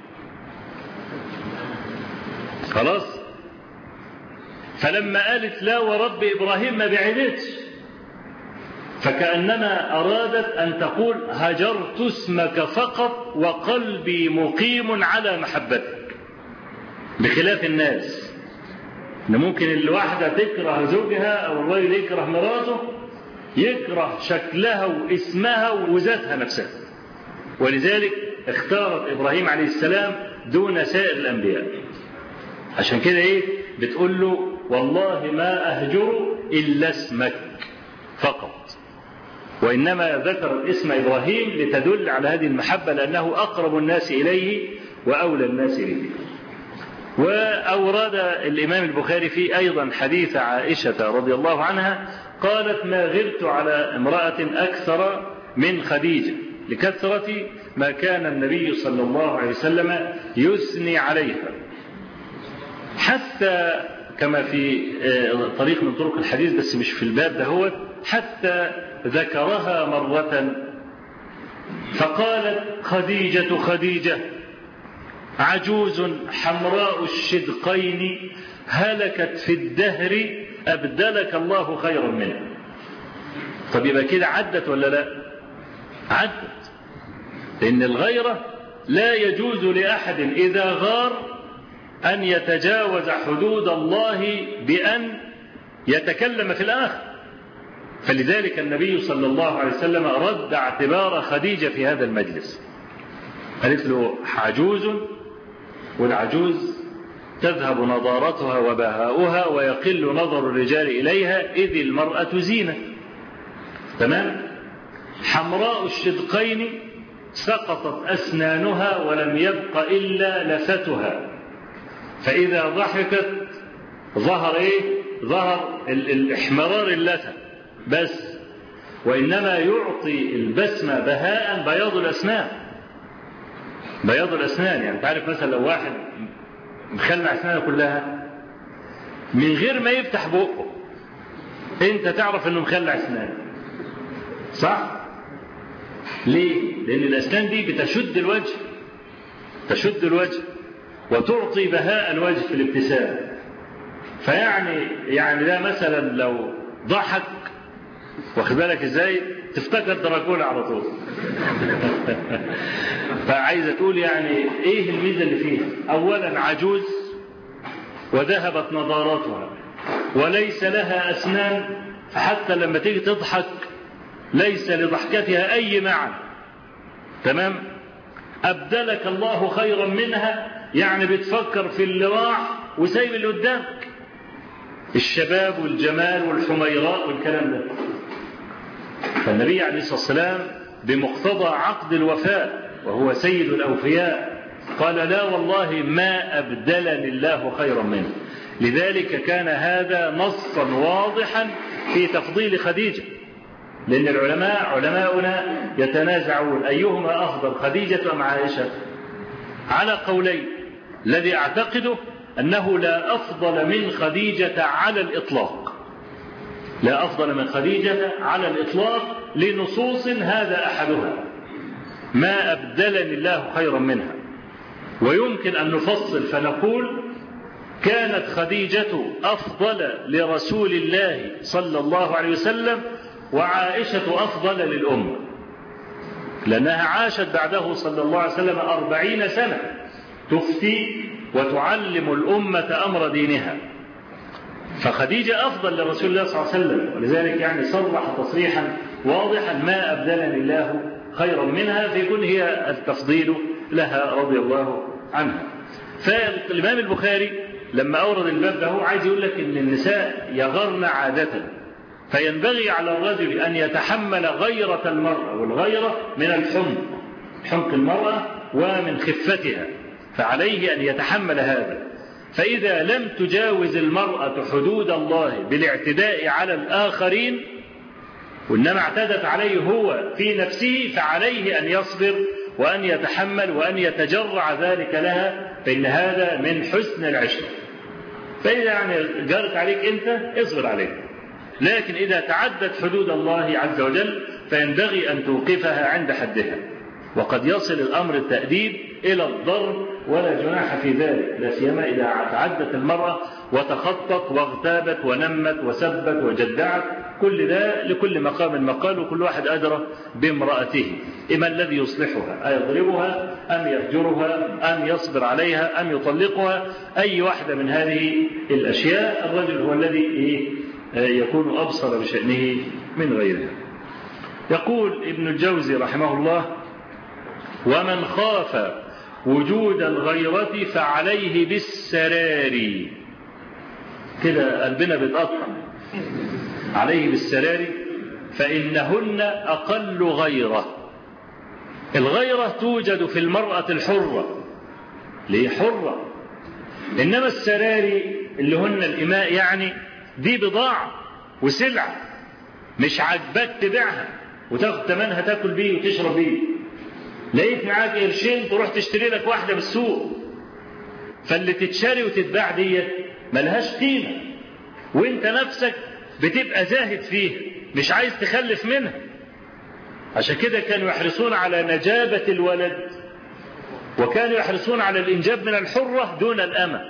خلاص؟ فلما قالت لا ورب إبراهيم ما بعدتش، فكأنما أرادت أن تقول: هجرت اسمك فقط وقلبي مقيم على محبتك. بخلاف الناس، إن ممكن الواحدة تكره زوجها أو الرجل يكره مراته، يكره شكلها واسمها وذاتها نفسها. ولذلك اختارت إبراهيم عليه السلام دون سائر الأنبياء. عشان كده إيه بتقول له: والله ما أهجر إلا اسمك فقط. وإنما ذكر اسم إبراهيم لتدل على هذه المحبة، لأنه أقرب الناس إليه وأولى الناس إليه. وأورد الإمام البخاري فيه أيضا حديث عائشة رضي الله عنها، قالت: ما غرت على امرأة أكثر من خديجة، لكثرة ما كان النبي صلى الله عليه وسلم يثني عليها، حتى كما في طريق من طرق الحديث بس مش في الباب ده، هو حتى ذكرها مرة فقالت: خديجة خديجة عجوز حمراء الشدقين هلكت في الدهر أبدلك الله خيرا منه. طب يبقى كده عدت ولا لا؟ عدت، لأن الغيرة لا يجوز لأحد إذا غار أن يتجاوز حدود الله بأن يتكلم في الآخر. فلذلك النبي صلى الله عليه وسلم رد اعتبار خديجة في هذا المجلس، قالت له: عجوز، والعجوز تذهب نضارتها وبهاؤها ويقل نظر الرجال إليها، إذ المرأة زينة. تمام؟ حمراء الشدقين سقطت أسنانها ولم يبق إلا لفتها، فإذا ضحكت ظهر إيه؟ ظهر الإحمرار اللثة بس، وإنما يعطي البسمة بهاء بياض الأسنان. بياض الأسنان يعني تعرف مثلا لو واحد مخلع أسنانه كلها من غير ما يفتح بقه أنت تعرف أنه مخلع أسنانه، صح؟ ليه؟ لأن الأسنان دي بتشد الوجه، تشد الوجه وتعطي بهاء الوجه في الابتسام. فيعني يعني ده مثلا لو ضحك واخد بالك ازاي تفتكر دراكولا على طول. فعايزه تقول يعني ايه الميزه اللي فيها؟ اولا عجوز وذهبت نضاراتها وليس لها اسنان، فحتى لما تيجي تضحك ليس لضحكتها اي معنى. تمام؟ ابدلك الله خيرا منها، يعني بتفكر في اللي راح وسايب اللي قدامك، الشباب والجمال والحميراء والكلام ده. فالنبي عليه الصلاة والسلام بمقتضى عقد الوفاء وهو سيد الأوفياء قال لا والله ما أبدلني الله خيرا منه. لذلك كان هذا نصا واضحا في تفضيل خديجة، لأن العلماء علماؤنا يتنازعون أيهما أفضل خديجة أم عائشة على قولين. الذي أعتقده أنه لا أفضل من خديجة على الإطلاق، لا أفضل من خديجة على الإطلاق لنصوص هذا أحدها ما أبدلني الله خيرا منها. ويمكن أن نفصل فنقول كانت خديجة أفضل لرسول الله صلى الله عليه وسلم وعائشة أفضل للأمة، لأنها عاشت بعده صلى الله عليه وسلم أربعين سنة تفتي وتعلم الأمة أمر دينها، فخديجة أفضل لرسول الله صلى الله عليه وسلم. ولذلك يعني صرح تصريحا واضحا ما أبدلني الله خيرا منها، فيكون هي التفضيل لها رضي الله عنها. فالإمام البخاري لما أورد الباب ده عايز يقول لك إن النساء يغرن عادة، فينبغي على الرجل أن يتحمل غيرة المرأة، والغيرة من الحمق، حمق المرأة ومن خفتها، فعليه أن يتحمل هذا. فإذا لم تجاوز المرأة حدود الله بالاعتداء على الآخرين وإنما اعتدت عليه هو في نفسه، فعليه أن يصبر وأن يتحمل وأن يتجرع ذلك لها، فإن هذا من حسن العشرة. فإذا يعني جارت عليك أنت اصبر عليك، لكن إذا تعدت حدود الله عز وجل فينبغي أن توقفها عند حدها، وقد يصل الأمر التأديب إلى الضرب ولا جناح في ذلك، لا سيما إذا تعدت المرأة وتخطت واغتابت ونمت وسبت وجدعت، كل ده لكل مقام مقال، وكل واحد أدرى بامرأته. إما الذي يصلحها أيضربها أم يفجرها أم يصبر عليها أم يطلقها، أي واحدة من هذه الأشياء الرجل هو الذي يكون أبصر بشأنه من غيرها. يقول ابن الجوزي رحمه الله ومن خاف وجود الغيرة فعليه بالسرار. كده قلبنا بيتقطع، عليه بالسرار فإنهن أقل غيرة. الغيرة توجد في المرأة الحرة، ليه حرة، إنما السرار اللي هن الإماء يعني دي بضاعة وسلعة مش عاجباك تبيعها وتاخد ثمنها تاكل بيه وتشرب بيه، لقيت معاك قرشين تروح تشتري لك واحدة بالسوق، فاللي تتشري وتتباع دي ملهاش قيمة، وانت نفسك بتبقى زاهد فيها مش عايز تخلف منها. عشان كده كانوا يحرصون على نجابة الولد، وكانوا يحرصون على الإنجاب من الحرة دون الأمة،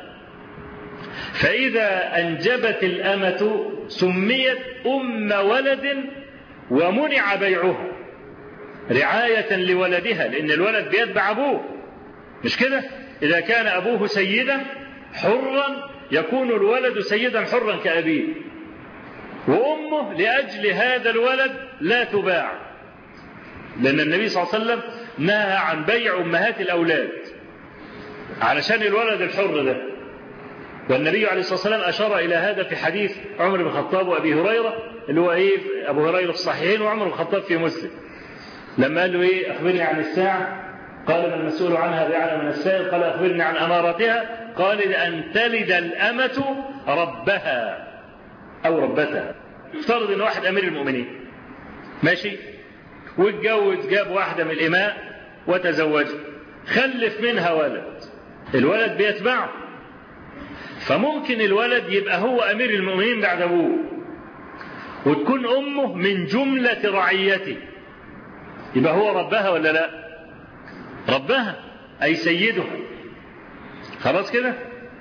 فإذا أنجبت الأمة سميت أم ولد ومنع بيعها رعاية لولدها، لأن الولد بيتبع أبوه، مش كده؟ إذا كان أبوه سيدا حرا يكون الولد سيدا حرا كأبيه، وأمه لأجل هذا الولد لا تباع، لأن النبي صلى الله عليه وسلم نهى عن بيع أمهات الأولاد علشان الولد الحر ده. والنبي عليه الصلاة والسلام أشار إلى هذا في حديث عمر بن الخطاب وأبي هريرة، اللي هو إيه أبو هريرة في الصحيحين وعمر بن الخطاب في مسلم، لما قال له إيه أخبرني عن الساعة قال ما المسؤول عنها بأعلم من السائل قال أخبرني عن أمارتها قال أن تلد الأمة ربها أو ربتها. افترض أن واحد أمير المؤمنين ماشي واتجوز جاب واحدة من الإماء وتزوج خلف منها ولد، الولد بيتبعه، فممكن الولد يبقى هو أمير المؤمنين بعد أبوه وتكون أمه من جملة رعيته، يبقى هو ربها ولا لا؟ ربها أي سيدها. خلاص كده.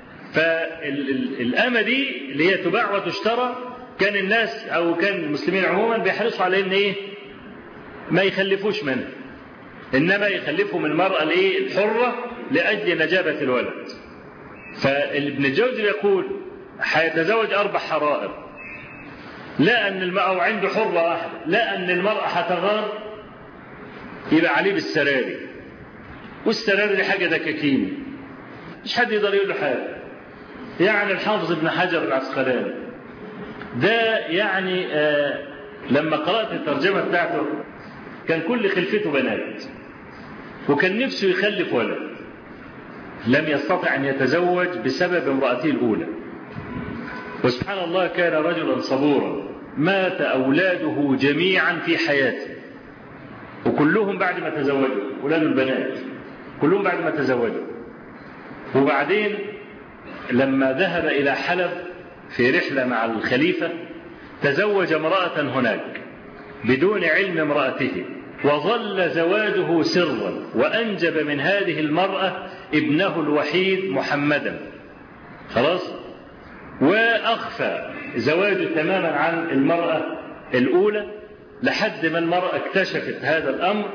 فالأمة دي اللي هي تباع وتشترى كان الناس أو كان المسلمين عموما بيحرصوا على إن إيه ما يخلفوش منها، إنما يخلفوا من المرأة الإيه الحرة لأجل نجابة الولد. فابن الجوزي يقول حيتزوج أربع حرائر، لا أن المرأة عنده حرة واحدة، لا أن المرأة حتغار يبقى عليه بالسراري، والسراري دي حاجة دكاكين مش حد يقدر يقول له حاجة. يعني الحافظ ابن حجر العسقلاني ده يعني آه لما قرأت الترجمة بتاعته كان كل خلفته بنات وكان نفسه يخلف ولد، لم يستطع أن يتزوج بسبب امرأته الأولى. وسبحان الله كان رجلا صبورا، مات أولاده جميعا في حياته وكلهم بعد ما تزوجوا، أولاد البنات كلهم بعد ما تزوجوا. وبعدين لما ذهب إلى حلب في رحلة مع الخليفة تزوج امرأة هناك بدون علم امرأته، وظل زواجه سرا، وأنجب من هذه المرأة ابنه الوحيد محمدا. خلاص. وأخفى زواجه تماما عن المرأة الأولى لحد ما المرأة اكتشفت هذا الأمر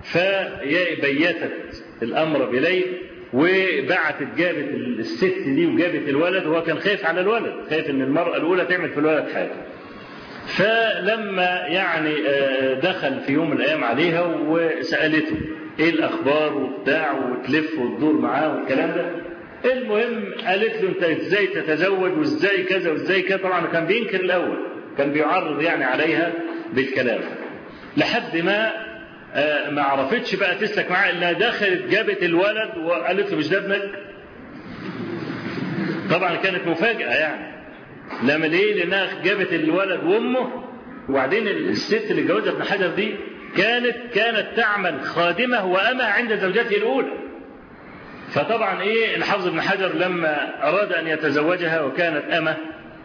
فبيتت الأمر بليل وبعتت جابت الست دي وجابت الولد، وهو كان خايف على الولد، خايف ان المرأة الأولى تعمل في الولد حاجة. فلما يعني دخل في يوم من الأيام عليها وسألته ايه الأخبار وبتاع وتلف وتدور معاه والكلام ده، المهم قالت له انت ازاي تتزوج وازاي كذا وازاي كذا. طبعا كان بينكر الأول، كان بيعرض يعني عليها بالكلام لحد ما ما عرفتش بقى تسلك معاه إلا دخلت جابت الولد وقالت له مش ده ابنك. طبعا كانت مفاجأة يعني لما ليه لأنها جابت الولد وأمه. وبعدين الست اللي جوزها ابن حجر دي كانت كانت تعمل خادمة وأمة عند زوجته الأولى. فطبعا إيه الحافظ ابن حجر لما أراد أن يتزوجها وكانت أمة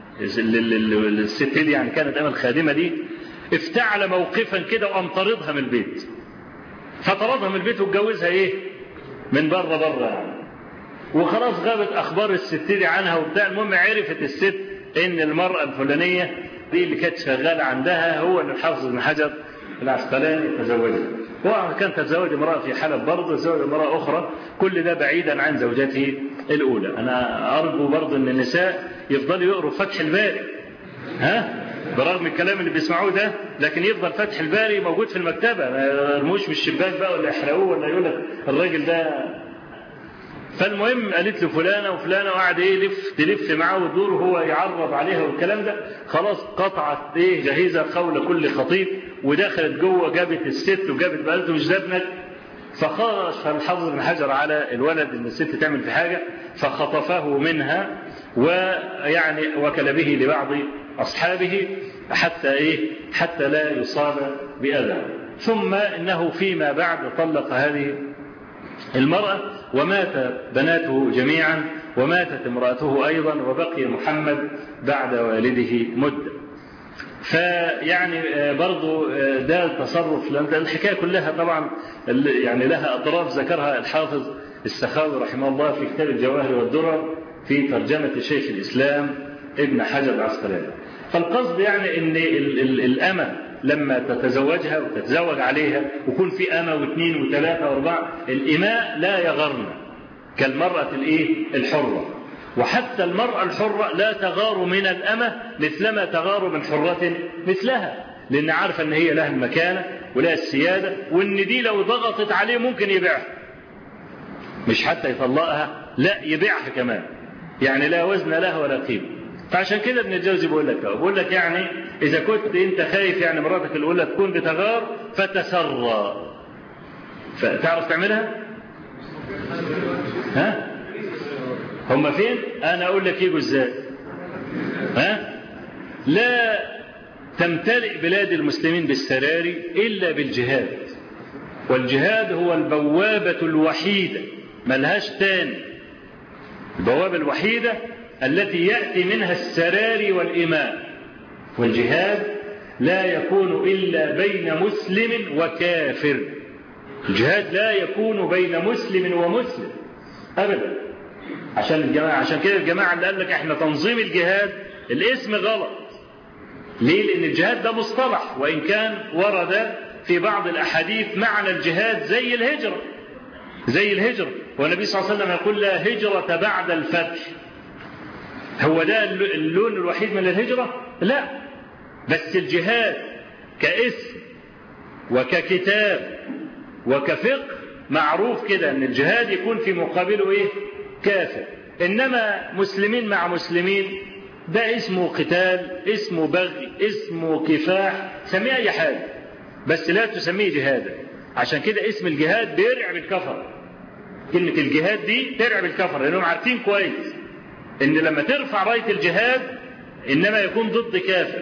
الست دي يعني كانت أمة الخادمة دي افتعل موقفا كده وقام طردها من البيت، فطردها من البيت واتجوزها ايه من بره بره يعني. وخلاص غابت اخبار الست دي عنها وبتاع. المهم عرفت الست ان المرأة الفلانية دي اللي كانت شغالة عندها هو اللي الحافظ ابن حجر العسقلاني تزوجها. هو كان تزوج امرأة في حلب برضه، تزوج امرأة اخرى، كل ده بعيدا عن زوجته الاولى. انا ارجو برضه ان النساء يفضلوا يقروا فتح الباري ها برغم الكلام اللي بيسمعوه ده، لكن يفضل فتح الباري موجود في المكتبة، ما يرموش من الشباك بقى ولا يحرقوه ولا يقول لك الراجل ده. فالمهم قالت له فلانة وفلانة وقعد ايه يلف تلف معاه وتدور وهو يعرض عليها والكلام ده. خلاص قطعت ايه جهيزة قول كل خطيب ودخلت جوه جابت الست وجابت بقالته مش ده ابنك. فخرج فالحافظ ابن حجر على الولد ان الست تعمل في حاجة فخطفه منها ويعني وكل به لبعض أصحابه حتى إيه حتى لا يصاب بأذى. ثم إنه فيما بعد طلق هذه المرأة ومات بناته جميعا وماتت امرأته أيضا وبقي محمد بعد والده مدة. فيعني برضو ده التصرف، لأن الحكاية كلها طبعا يعني لها أطراف ذكرها الحافظ السخاوي رحمه الله في كتاب الجواهر والدرر في ترجمة شيخ الإسلام ابن حجر العسقلاني. فالقصد يعني ان الأمة لما تتزوجها وتتزوج عليها ويكون في أمة واثنين وثلاثة واربعة، الإماء لا يغرن كالمرأة الايه الحرة. وحتى المرأة الحرة لا تغار من الأمة مثلما تغار من حرة مثلها، لأن عارفة ان هي لها المكانة ولها السيادة، وان دي لو ضغطت عليه ممكن يبيعها، مش حتى يطلقها لا يبيعها كمان، يعني لا وزن لها ولا قيمة. فعشان كده ابن الجوزي بيقول لك بيقول لك يعني إذا كنت أنت خايف يعني مراتك الأولى تكون بتغار فتسرى. فتعرف تعملها؟ ها؟ هم فين؟ أنا أقول لك يجوا إزاي؟ ها؟ لا تمتلئ بلاد المسلمين بالسراري إلا بالجهاد، والجهاد هو البوابة الوحيدة ملهاش تاني، البوابة الوحيدة التي يأتي منها السراري والإماء. والجهاد لا يكون إلا بين مسلم وكافر، الجهاد لا يكون بين مسلم ومسلم أبدا. عشان الجماعة عشان كده الجماعة اللي قال لك احنا تنظيم الجهاد الاسم غلط. ليه؟ لأن الجهاد ده مصطلح، وإن كان ورد في بعض الأحاديث معنى الجهاد زي الهجرة زي الهجرة والنبي صلى الله عليه وسلم يقول لا هجرة بعد الفتح. هو ده اللون الوحيد من الهجرة؟ لا، بس الجهاد كاسم وككتاب وكفقه معروف كده ان الجهاد يكون في مقابله ايه؟ كافر. انما مسلمين مع مسلمين ده اسمه قتال، اسمه بغي، اسمه كفاح، سميه اي حاجه بس لا تسميه جهادا. عشان كده اسم الجهاد بيرعب الكفر، كلمه الجهاد دي ترعب الكفر لانهم عارفين كويس ان لما ترفع رايه الجهاد انما يكون ضد كافر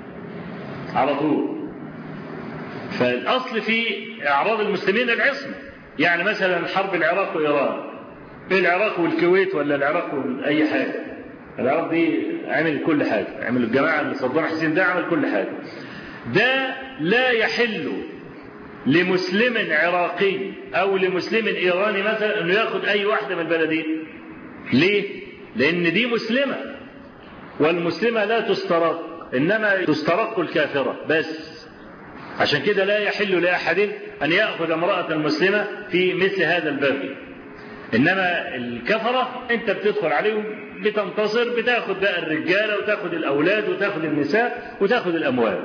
على طول. فالاصل في اعراض المسلمين العصمه. يعني مثلا حرب العراق وايران، العراق والكويت ولا العراق واي حاجه، العراق دي عمل كل حاجه، عمل الجماعه اللي صدام حسين ده عمل كل حاجه. ده لا يحل لمسلم عراقي او لمسلم ايراني مثلا انه ياخد اي واحده من البلدين. ليه؟ لان دي مسلمه، والمسلمه لا تسترق، انما تسترق الكافره بس. عشان كده لا يحل لاحد ان ياخذ امراه مسلمه في مثل هذا البغي. انما الكفره انت بتدخل عليهم بتنتصر، بتاخد بقى الرجاله وتاخد الاولاد وتاخد النساء وتاخد الاموال.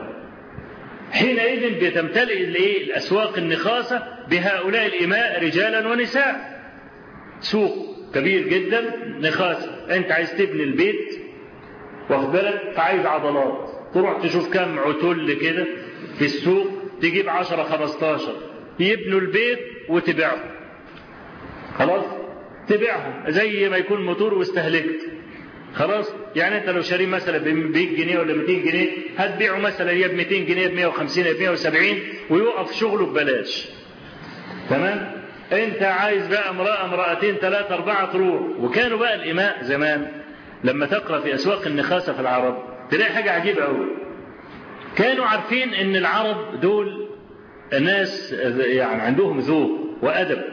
حينئذ بتمتلئ الاسواق النخاسه بهؤلاء الاماء رجالا ونساء. سوق كبير جدا نخاسه، انت عايز تبني البيت واخد بالك، فعايز عضلات، تروح تشوف كم عتل كده في السوق، تجيب عشرة خمستاشر يبنوا البيت وتبيعهم. خلاص تبيعهم زي ما يكون موتور واستهلكت. خلاص يعني انت لو شاريه مثلا ب مية جنيه ولا ميتين جنيه هتبيعه مثلا يا ب ميتين جنيه ب مية وخمسين يا ب مية وسبعين ويوقف شغله ببلاش. تمام؟ انت عايز بقى امرأة امرأتين ثلاثة أربعة تروح. وكانوا بقى الإماء زمان لما تقرأ في أسواق النخاسة في العرب تلاقي حاجة عجيبة قوي. كانوا عارفين ان العرب دول ناس يعني عندهم ذوق وأدب،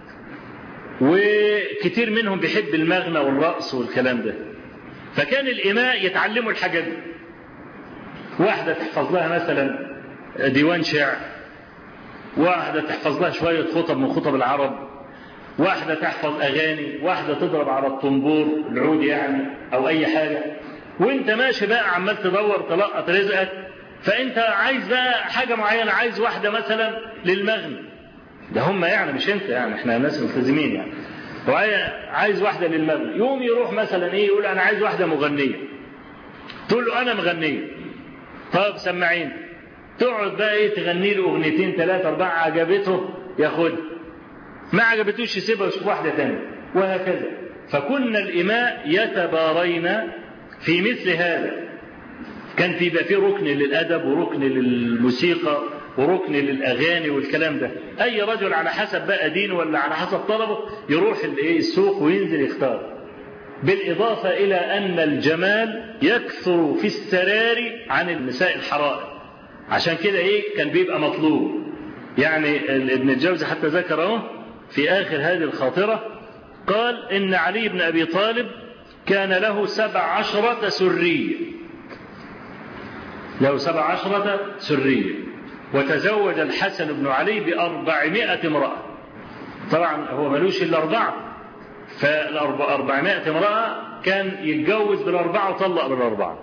وكتير منهم بيحب المغنى والرقص والكلام ده. فكان الإماء يتعلموا الحاجات دي. واحدة تحفظ لها مثلا ديوان شعر، واحدة تحفظ لها شوية خطب من خطب العرب، واحدة تحفظ أغاني، واحدة تضرب على الطنبور العود يعني أو أي حاجة. وانت ماشي بقى عمال تدور تلقط رزقك، فانت عايز بقى حاجة معينة، عايز واحدة مثلا للمغنى، ده هم يعني مش انت يعني، احنا ناس ملتزمين يعني. عايز واحدة للمغنى، يوم يروح مثلا ايه يقول انا عايز واحدة مغنية، تقول له انا مغنية، طب سمعين، تقعد بقى ايه تغني له اغنيتين ثلاثة اربعة، عجبته ياخد، ما عجبتوش يسيبها ويشوف واحدة تانية، وهكذا. فكنا الإماء يتبارين في مثل هذا. كان في بقى في ركن للأدب وركن للموسيقى وركن للأغاني والكلام ده. أي رجل على حسب بقى دينه ولا على حسب طلبه يروح السوق وينزل يختار. بالإضافة إلى أن الجمال يكثر في السراري عن النساء الحرائر، عشان كده إيه كان بيبقى مطلوب. يعني ابن الجوزي حتى ذكره في آخر هذه الخاطرة، قال إن علي بن أبي طالب كان له سبع عشرة سرية، له سبع عشرة سرية، وتزوج الحسن بن علي بأربعمائة امرأة. طبعا هو ملوش إلا أربعة، فالأربعمائة امرأة كان يتجوز بالأربعة وطلق بالأربعة.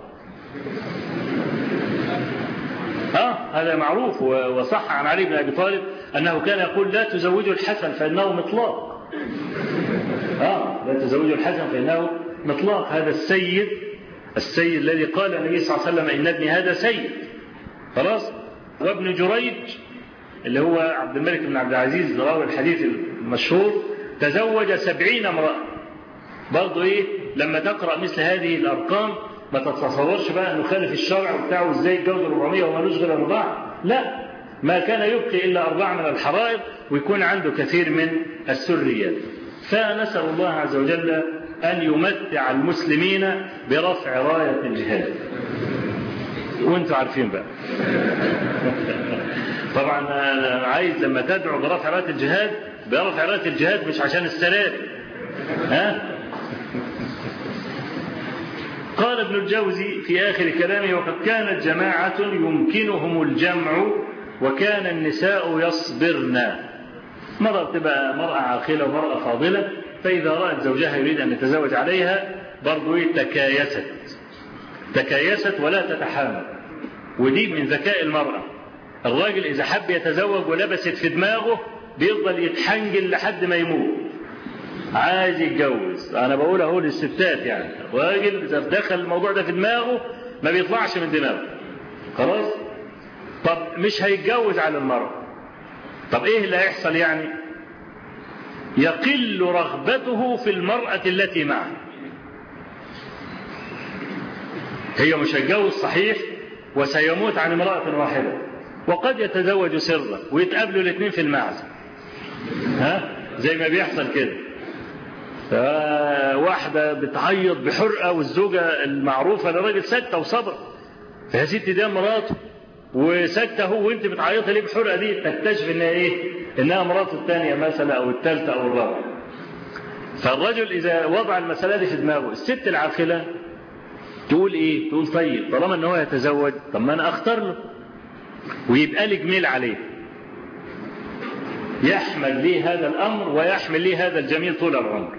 آه هذا معروف، وصح عن علي بن أبي طالب أنه كان يقول لا تزوجوا الحسن فإنه مطلاق. آه لا تزوجوا الحسن فإنه مطلاق. هذا السيد السيد الذي قال النبي صلى الله عليه وسلم إن ابني هذا سيد. خلاص. وابن جريج اللي هو عبد الملك بن عبد العزيز راوي الحديث المشهور تزوج سبعين امرأة. برضه إيه لما تقرأ مثل هذه الأرقام ما تتصورش بقى أنه خالف الشرع بتاعه إزاي يتجوز أربعمائة ومالوش غير أربعة. لا، ما كان يبقي إلا أربعة من الحرائر ويكون عنده كثير من السريات. فنسأل الله عز وجل أن يمتع المسلمين برفع راية الجهاد. وانتوا عارفين بقى طبعا أنا عايز لما تدعو برفع راية الجهاد برفع راية الجهاد مش عشان السلام. ها؟ قال ابن الجوزي في آخر كلامه وقد كانت جماعة يمكنهم الجمع وكان النساء يصبرن. مرة تبقى مرأة عاقلة ومرأة فاضلة فإذا رأت زوجها يريد أن يتزوج عليها برضو تكايست تكايست ولا تتحامل. ودي من ذكاء المرأة. الراجل إذا حب يتزوج ولبست في دماغه بيفضل يتحنجل لحد ما يموت عايز يتجوز. أنا بقول أهو للستات يعني الراجل إذا دخل الموضوع ده في دماغه ما بيطلعش من دماغه. خلاص. طب مش هيتجوز على المرأة. طب إيه اللي هيحصل يعني؟ يقل رغبته في المرأة التي معه. هي مش هيتجوز صحيح وسيموت عن امرأة واحدة وقد يتزوج سرا ويتقابلوا الاثنين في المعزة. ها زي ما بيحصل كده. واحدة بتعيط بحرقة والزوجة المعروفة لراجل سكتة وصبر. فيا ستي دي مراته وسكتة هو وانت بتعيطي ليه بحرقة دي تكتشف انها ايه؟ انها مراته الثانية مثلا او الثالثة او الرابعة. فالرجل اذا وضع المسألة دي في دماغه الست العاقلة تقول ايه؟ تقول طيب طالما ان هو يتزوج طب ما انا اختار له ويبقى لي جميل عليه يحمل لي هذا الامر ويحمل لي هذا الجميل طول العمر.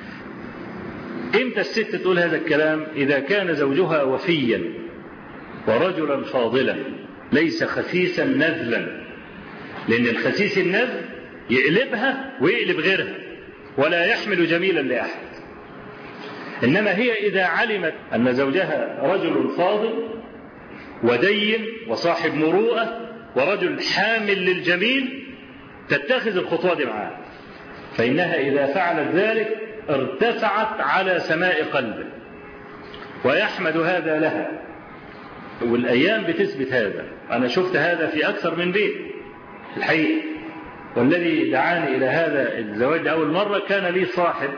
امتى الست تقول هذا الكلام؟ اذا كان زوجها وفيا ورجلا فاضلا ليس خسيسا نذلا. لان الخسيس النذل يقلبها ويقلب غيرها ولا يحمل جميلا لاحد. إنما هي إذا علمت أن زوجها رجل فاضل ودين وصاحب مروءة ورجل حامل للجميل تتخذ الخطوة دي معاه. فإنها إذا فعلت ذلك ارتفعت على سماء قلبه ويحمد هذا لها. والأيام بتثبت هذا. أنا شفت هذا في أكثر من بيت الحقيقة. والذي دعاني إلى هذا الزواج أول مرة كان لي صاحب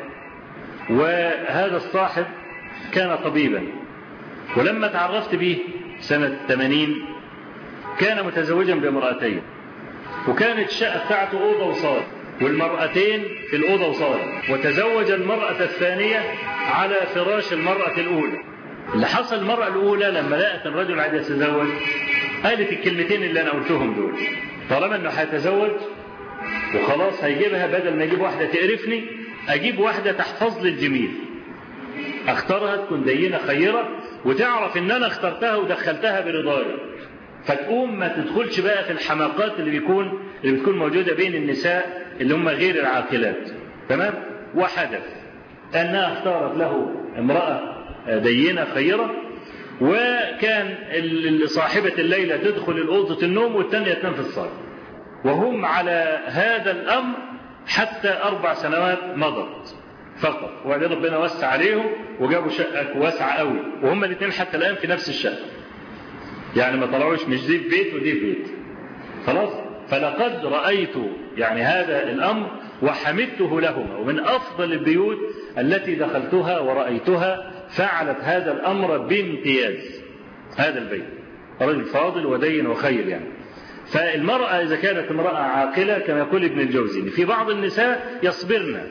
وهذا الصاحب كان طبيبا ولما تعرفت به سنة ثمانين كان متزوجا بامرأتين وكانت الشقة بتاعته أوضة وصالة والمرأتين في الأوضة وصالة وتزوج المرأة الثانية على فراش المرأة الأولى. اللي حصل المرأة الأولى لما لقت الرجل عايز يتزوج قالت الكلمتين اللي أنا قلتهم دول طالما أنه هيتزوج وخلاص هيجيبها بدل ما يجيب واحدة تقرفني أجيب واحدة تحفظ لي الجميل اختارها تكون دينة خيرة وتعرف ان انا اخترتها ودخلتها برضايا فتقوم ما تدخلش بقى في الحماقات اللي بيكون اللي بتكون موجودة بين النساء اللي هم غير العاقلات. تمام. وحدث انها اختارت له امرأة دينة خيرة وكان صاحبة الليلة تدخل الأوضة النوم والثانية تنام في الصالة وهم على هذا الأمر حتى أربع سنوات مضت فقط. وبعدين ربنا وسع عليهم وجابوا شقة واسعة قوي وهم الاثنين حتى الآن في نفس الشقة يعني ما طلعوش مش دي في بيت ودي في بيت. خلاص. فلقد رأيت يعني هذا الأمر وحمدته لهما ومن أفضل البيوت التي دخلتها ورأيتها فعلت هذا الأمر بامتياز. هذا البيت رجل فاضل ودين وخير يعني. فالمرأة إذا كانت امرأة عاقلة كما يقول ابن الجوزي في بعض النساء يصبرن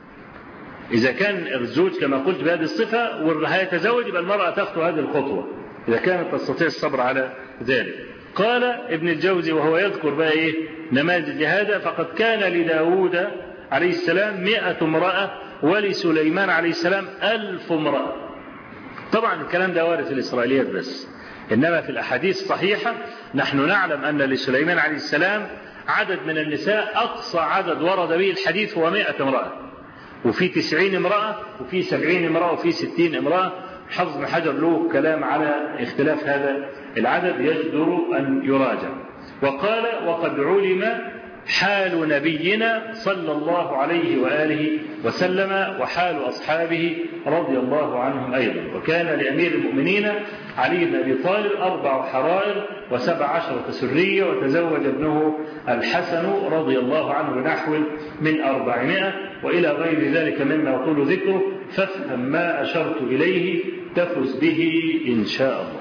إذا كان الزوج كما قلت بهذه الصفة وهيتزوج يبقى المرأة تخطو هذه الخطوة إذا كانت تستطيع الصبر على ذلك. قال ابن الجوزي وهو يذكر بقى إيه نماذج هذا فقد كان لداود عليه السلام مئة امرأة ولسليمان عليه السلام ألف امرأة. طبعا الكلام ده وارد في الإسرائيليات بس إنما في الأحاديث الصحيحة نحن نعلم أن لسليمان عليه السلام عدد من النساء أقصى عدد ورد به الحديث هو مئة امرأة وفي تسعين امرأة وفي سبعين امرأة وفي ستين امرأة حافظ بن حجر له كلام على اختلاف هذا العدد يجدر أن يراجع. وقال وقد علم حال نبينا صلى الله عليه وآله وسلم وحال أصحابه رضي الله عنهم أيضا. وكان لأمير المؤمنين علي بن أبي طالب أربع حرائر وسبع عشرة سرية، وتزوج ابنه الحسن رضي الله عنه بنحو من أربعمائة، وإلى غير ذلك مما يطول ذكره، فافهم ما أشرت إليه تفز به إن شاء الله.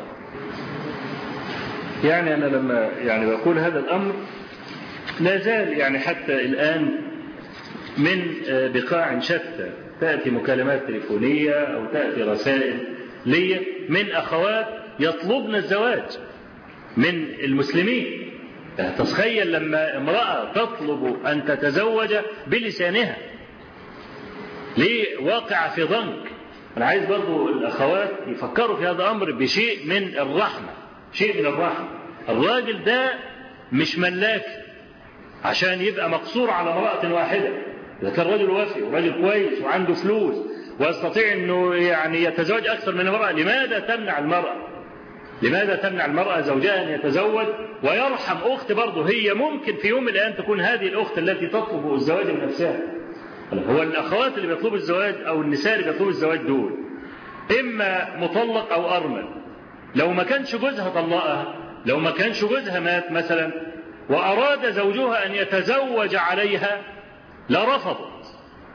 يعني أنا لما يعني بقول هذا الأمر لا زال يعني حتى الآن من بقاع شتى تأتي مكالمات تليفونية أو تأتي رسائل لي من أخوات يطلبن الزواج من المسلمين. تتخيل لما امرأة تطلب أن تتزوج بلسانها، ليه؟ واقع في ضنك. أنا عايز برضو الأخوات يفكروا في هذا الأمر بشيء من الرحمة، شيء من الرحمة. الراجل ده مش ملاك عشان يبقى مقصور على امرأة واحدة. إذا كان رجل وافي ورجل كويس وعنده فلوس ويستطيع أنه يعني يتزوج أكثر من امرأة، لماذا تمنع المرأة؟ لماذا تمنع المرأة زوجها أن يتزوج ويرحم أخت برضه هي ممكن في يوم من الأيام تكون هذه الأخت التي تطلب الزواج من نفسها؟ هو الأخوات اللي بيطلبوا الزواج أو النساء اللي بيطلبوا الزواج دول إما مطلق أو أرمل. لو ما كانش جوزها طلقها، لو ما كانش جوزها مات مثلا وأراد زوجها أن يتزوج عليها لرفضت،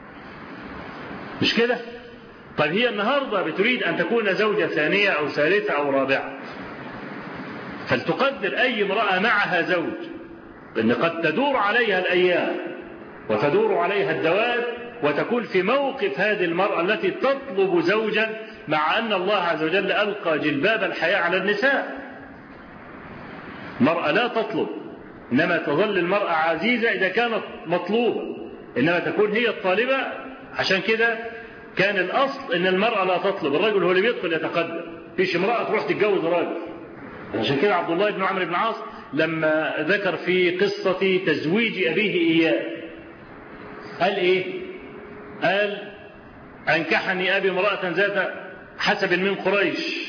مش كده؟ طيب هي النهاردة بتريد أن تكون زوجة ثانية أو ثالثة أو رابعة، فلتقدر أي امرأة معها زوج لأن قد تدور عليها الأيام وتدور عليها الدواب، وتكون في موقف هذه المرأة التي تطلب زوجا، مع أن الله عز وجل ألقى جلباب الحياة على النساء. المرأة لا تطلب، إنما تظل المرأة عزيزة إذا كانت مطلوبة، إنما تكون هي الطالبة. عشان كده كان الأصل إن المرأة لا تطلب، الرجل هو اللي بيدخل يتقدم، فيش امرأة تروح تتجوز راجل. عشان كده عبد الله بن عمرو بن العاص لما ذكر في قصة تزويج أبيه إياه قال إيه؟ قال أنكحني أبي امرأة ذات حسب من قريش،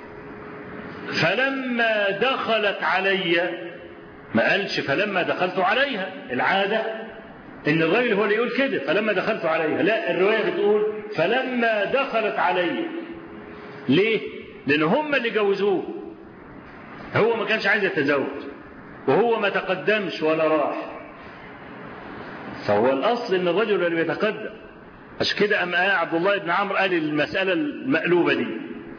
فلما دخلت علي، ما قالش فلما دخلت عليها، العادة إن الرجل هو اللي يقول كده فلما دخلت عليها، لا الرواية بتقول فلما دخلت علي. ليه؟ لأن هم اللي جوزوه، هو ما كانش عايز يتزوج وهو ما تقدمش ولا راح، فهو الأصل إن الرجل اللي بيتقدم. عشان كده أم عبد الله بن عمرو قال المسألة المقلوبة دي.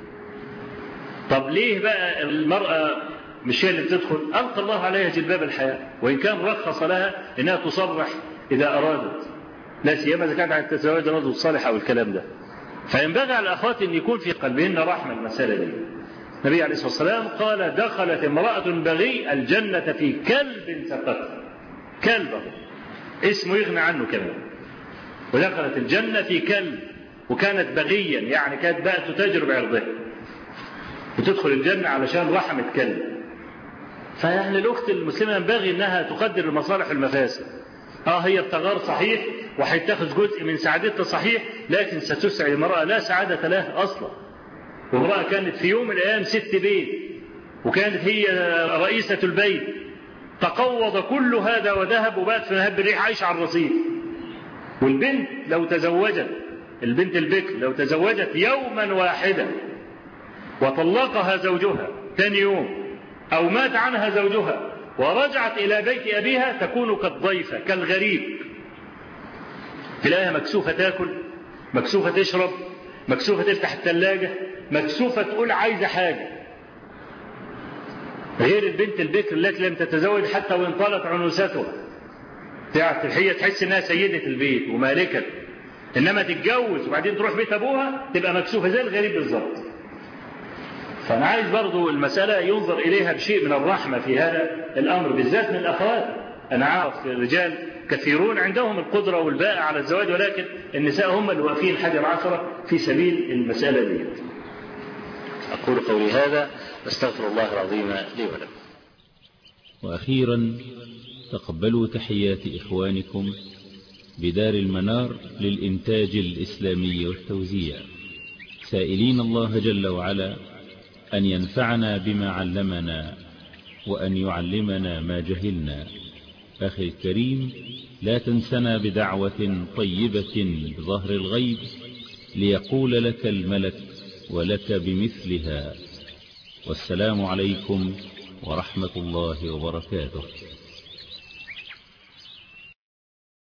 طب ليه بقى المرأة مش هي اللي بتدخل؟ ألقى الله عليها جلباب الحياة، وإن كان رخص لها إنها تصرح إذا أرادت، لا سيما إذا كانت عن تزوج الرجل الصالح أو الكلام ده. فينبغي على الأخوات أن يكون في قلبهن رحمة المسألة دي. النبي عليه الصلاة والسلام قال دخلت امرأة بغي الجنة في كلب سقط، كلب اسمه يغنى عنه كمان، ودخلت الجنة في كلب، وكانت بغيا يعني كانت بقى تتاجر بعرضها، وتدخل الجنة علشان رحمة كلب. فيعني الأخت المسلمة ينبغي أنها تقدر المصالح والمفاسد. آه هي بتغار صحيح وحيتاخذ جزء من سعادتها صحيح، لكن ستسعد المرأة لا سعادة لها أصلا. وامرأة كانت في يوم من الأيام ست بيت وكانت هي رئيسة البيت، تقوض كل هذا وذهب وبات في نهب الريح عايش على الرصيف. والبنت لو تزوجت، البنت البكر لو تزوجت يوما واحدا وطلقها زوجها ثاني يوم أو مات عنها زوجها ورجعت إلى بيت أبيها تكون كالضيفة كالغريب، تلاقيها مكسوفة تاكل، مكسوفة تشرب، مكسوفة تفتح الثلاجة، مكسوفة تقول عايزة حاجة. غير البنت البكر التي لم تتزوج حتى وإن طالت عنوستها، هي تحس انها سيدة البيت ومالكة، انما تتجوز وبعدين تروح بيت ابوها تبقى مكسوفة زي الغريب بالظبط. فانا عايز برضو المسألة ينظر اليها بشيء من الرحمة في هذا الامر بالذات من الاخوات. انا عارف الرجال كثيرون عندهم القدرة والباء على الزواج، ولكن النساء هم اللي واقفين حجر عشرة في سبيل المسألة دي. اقول قولي هذا استغفر الله العظيم لي ولكم. واخيرا تقبلوا تحيات إخوانكم بدار المنار للإنتاج الإسلامي والتوزيع. سائلين الله جل وعلا أن ينفعنا بما علمنا وأن يعلمنا ما جهلنا. أخي الكريم، لا تنسنا بدعوة طيبة بظهر الغيب ليقول لك الملك ولك بمثلها. والسلام عليكم ورحمة الله وبركاته.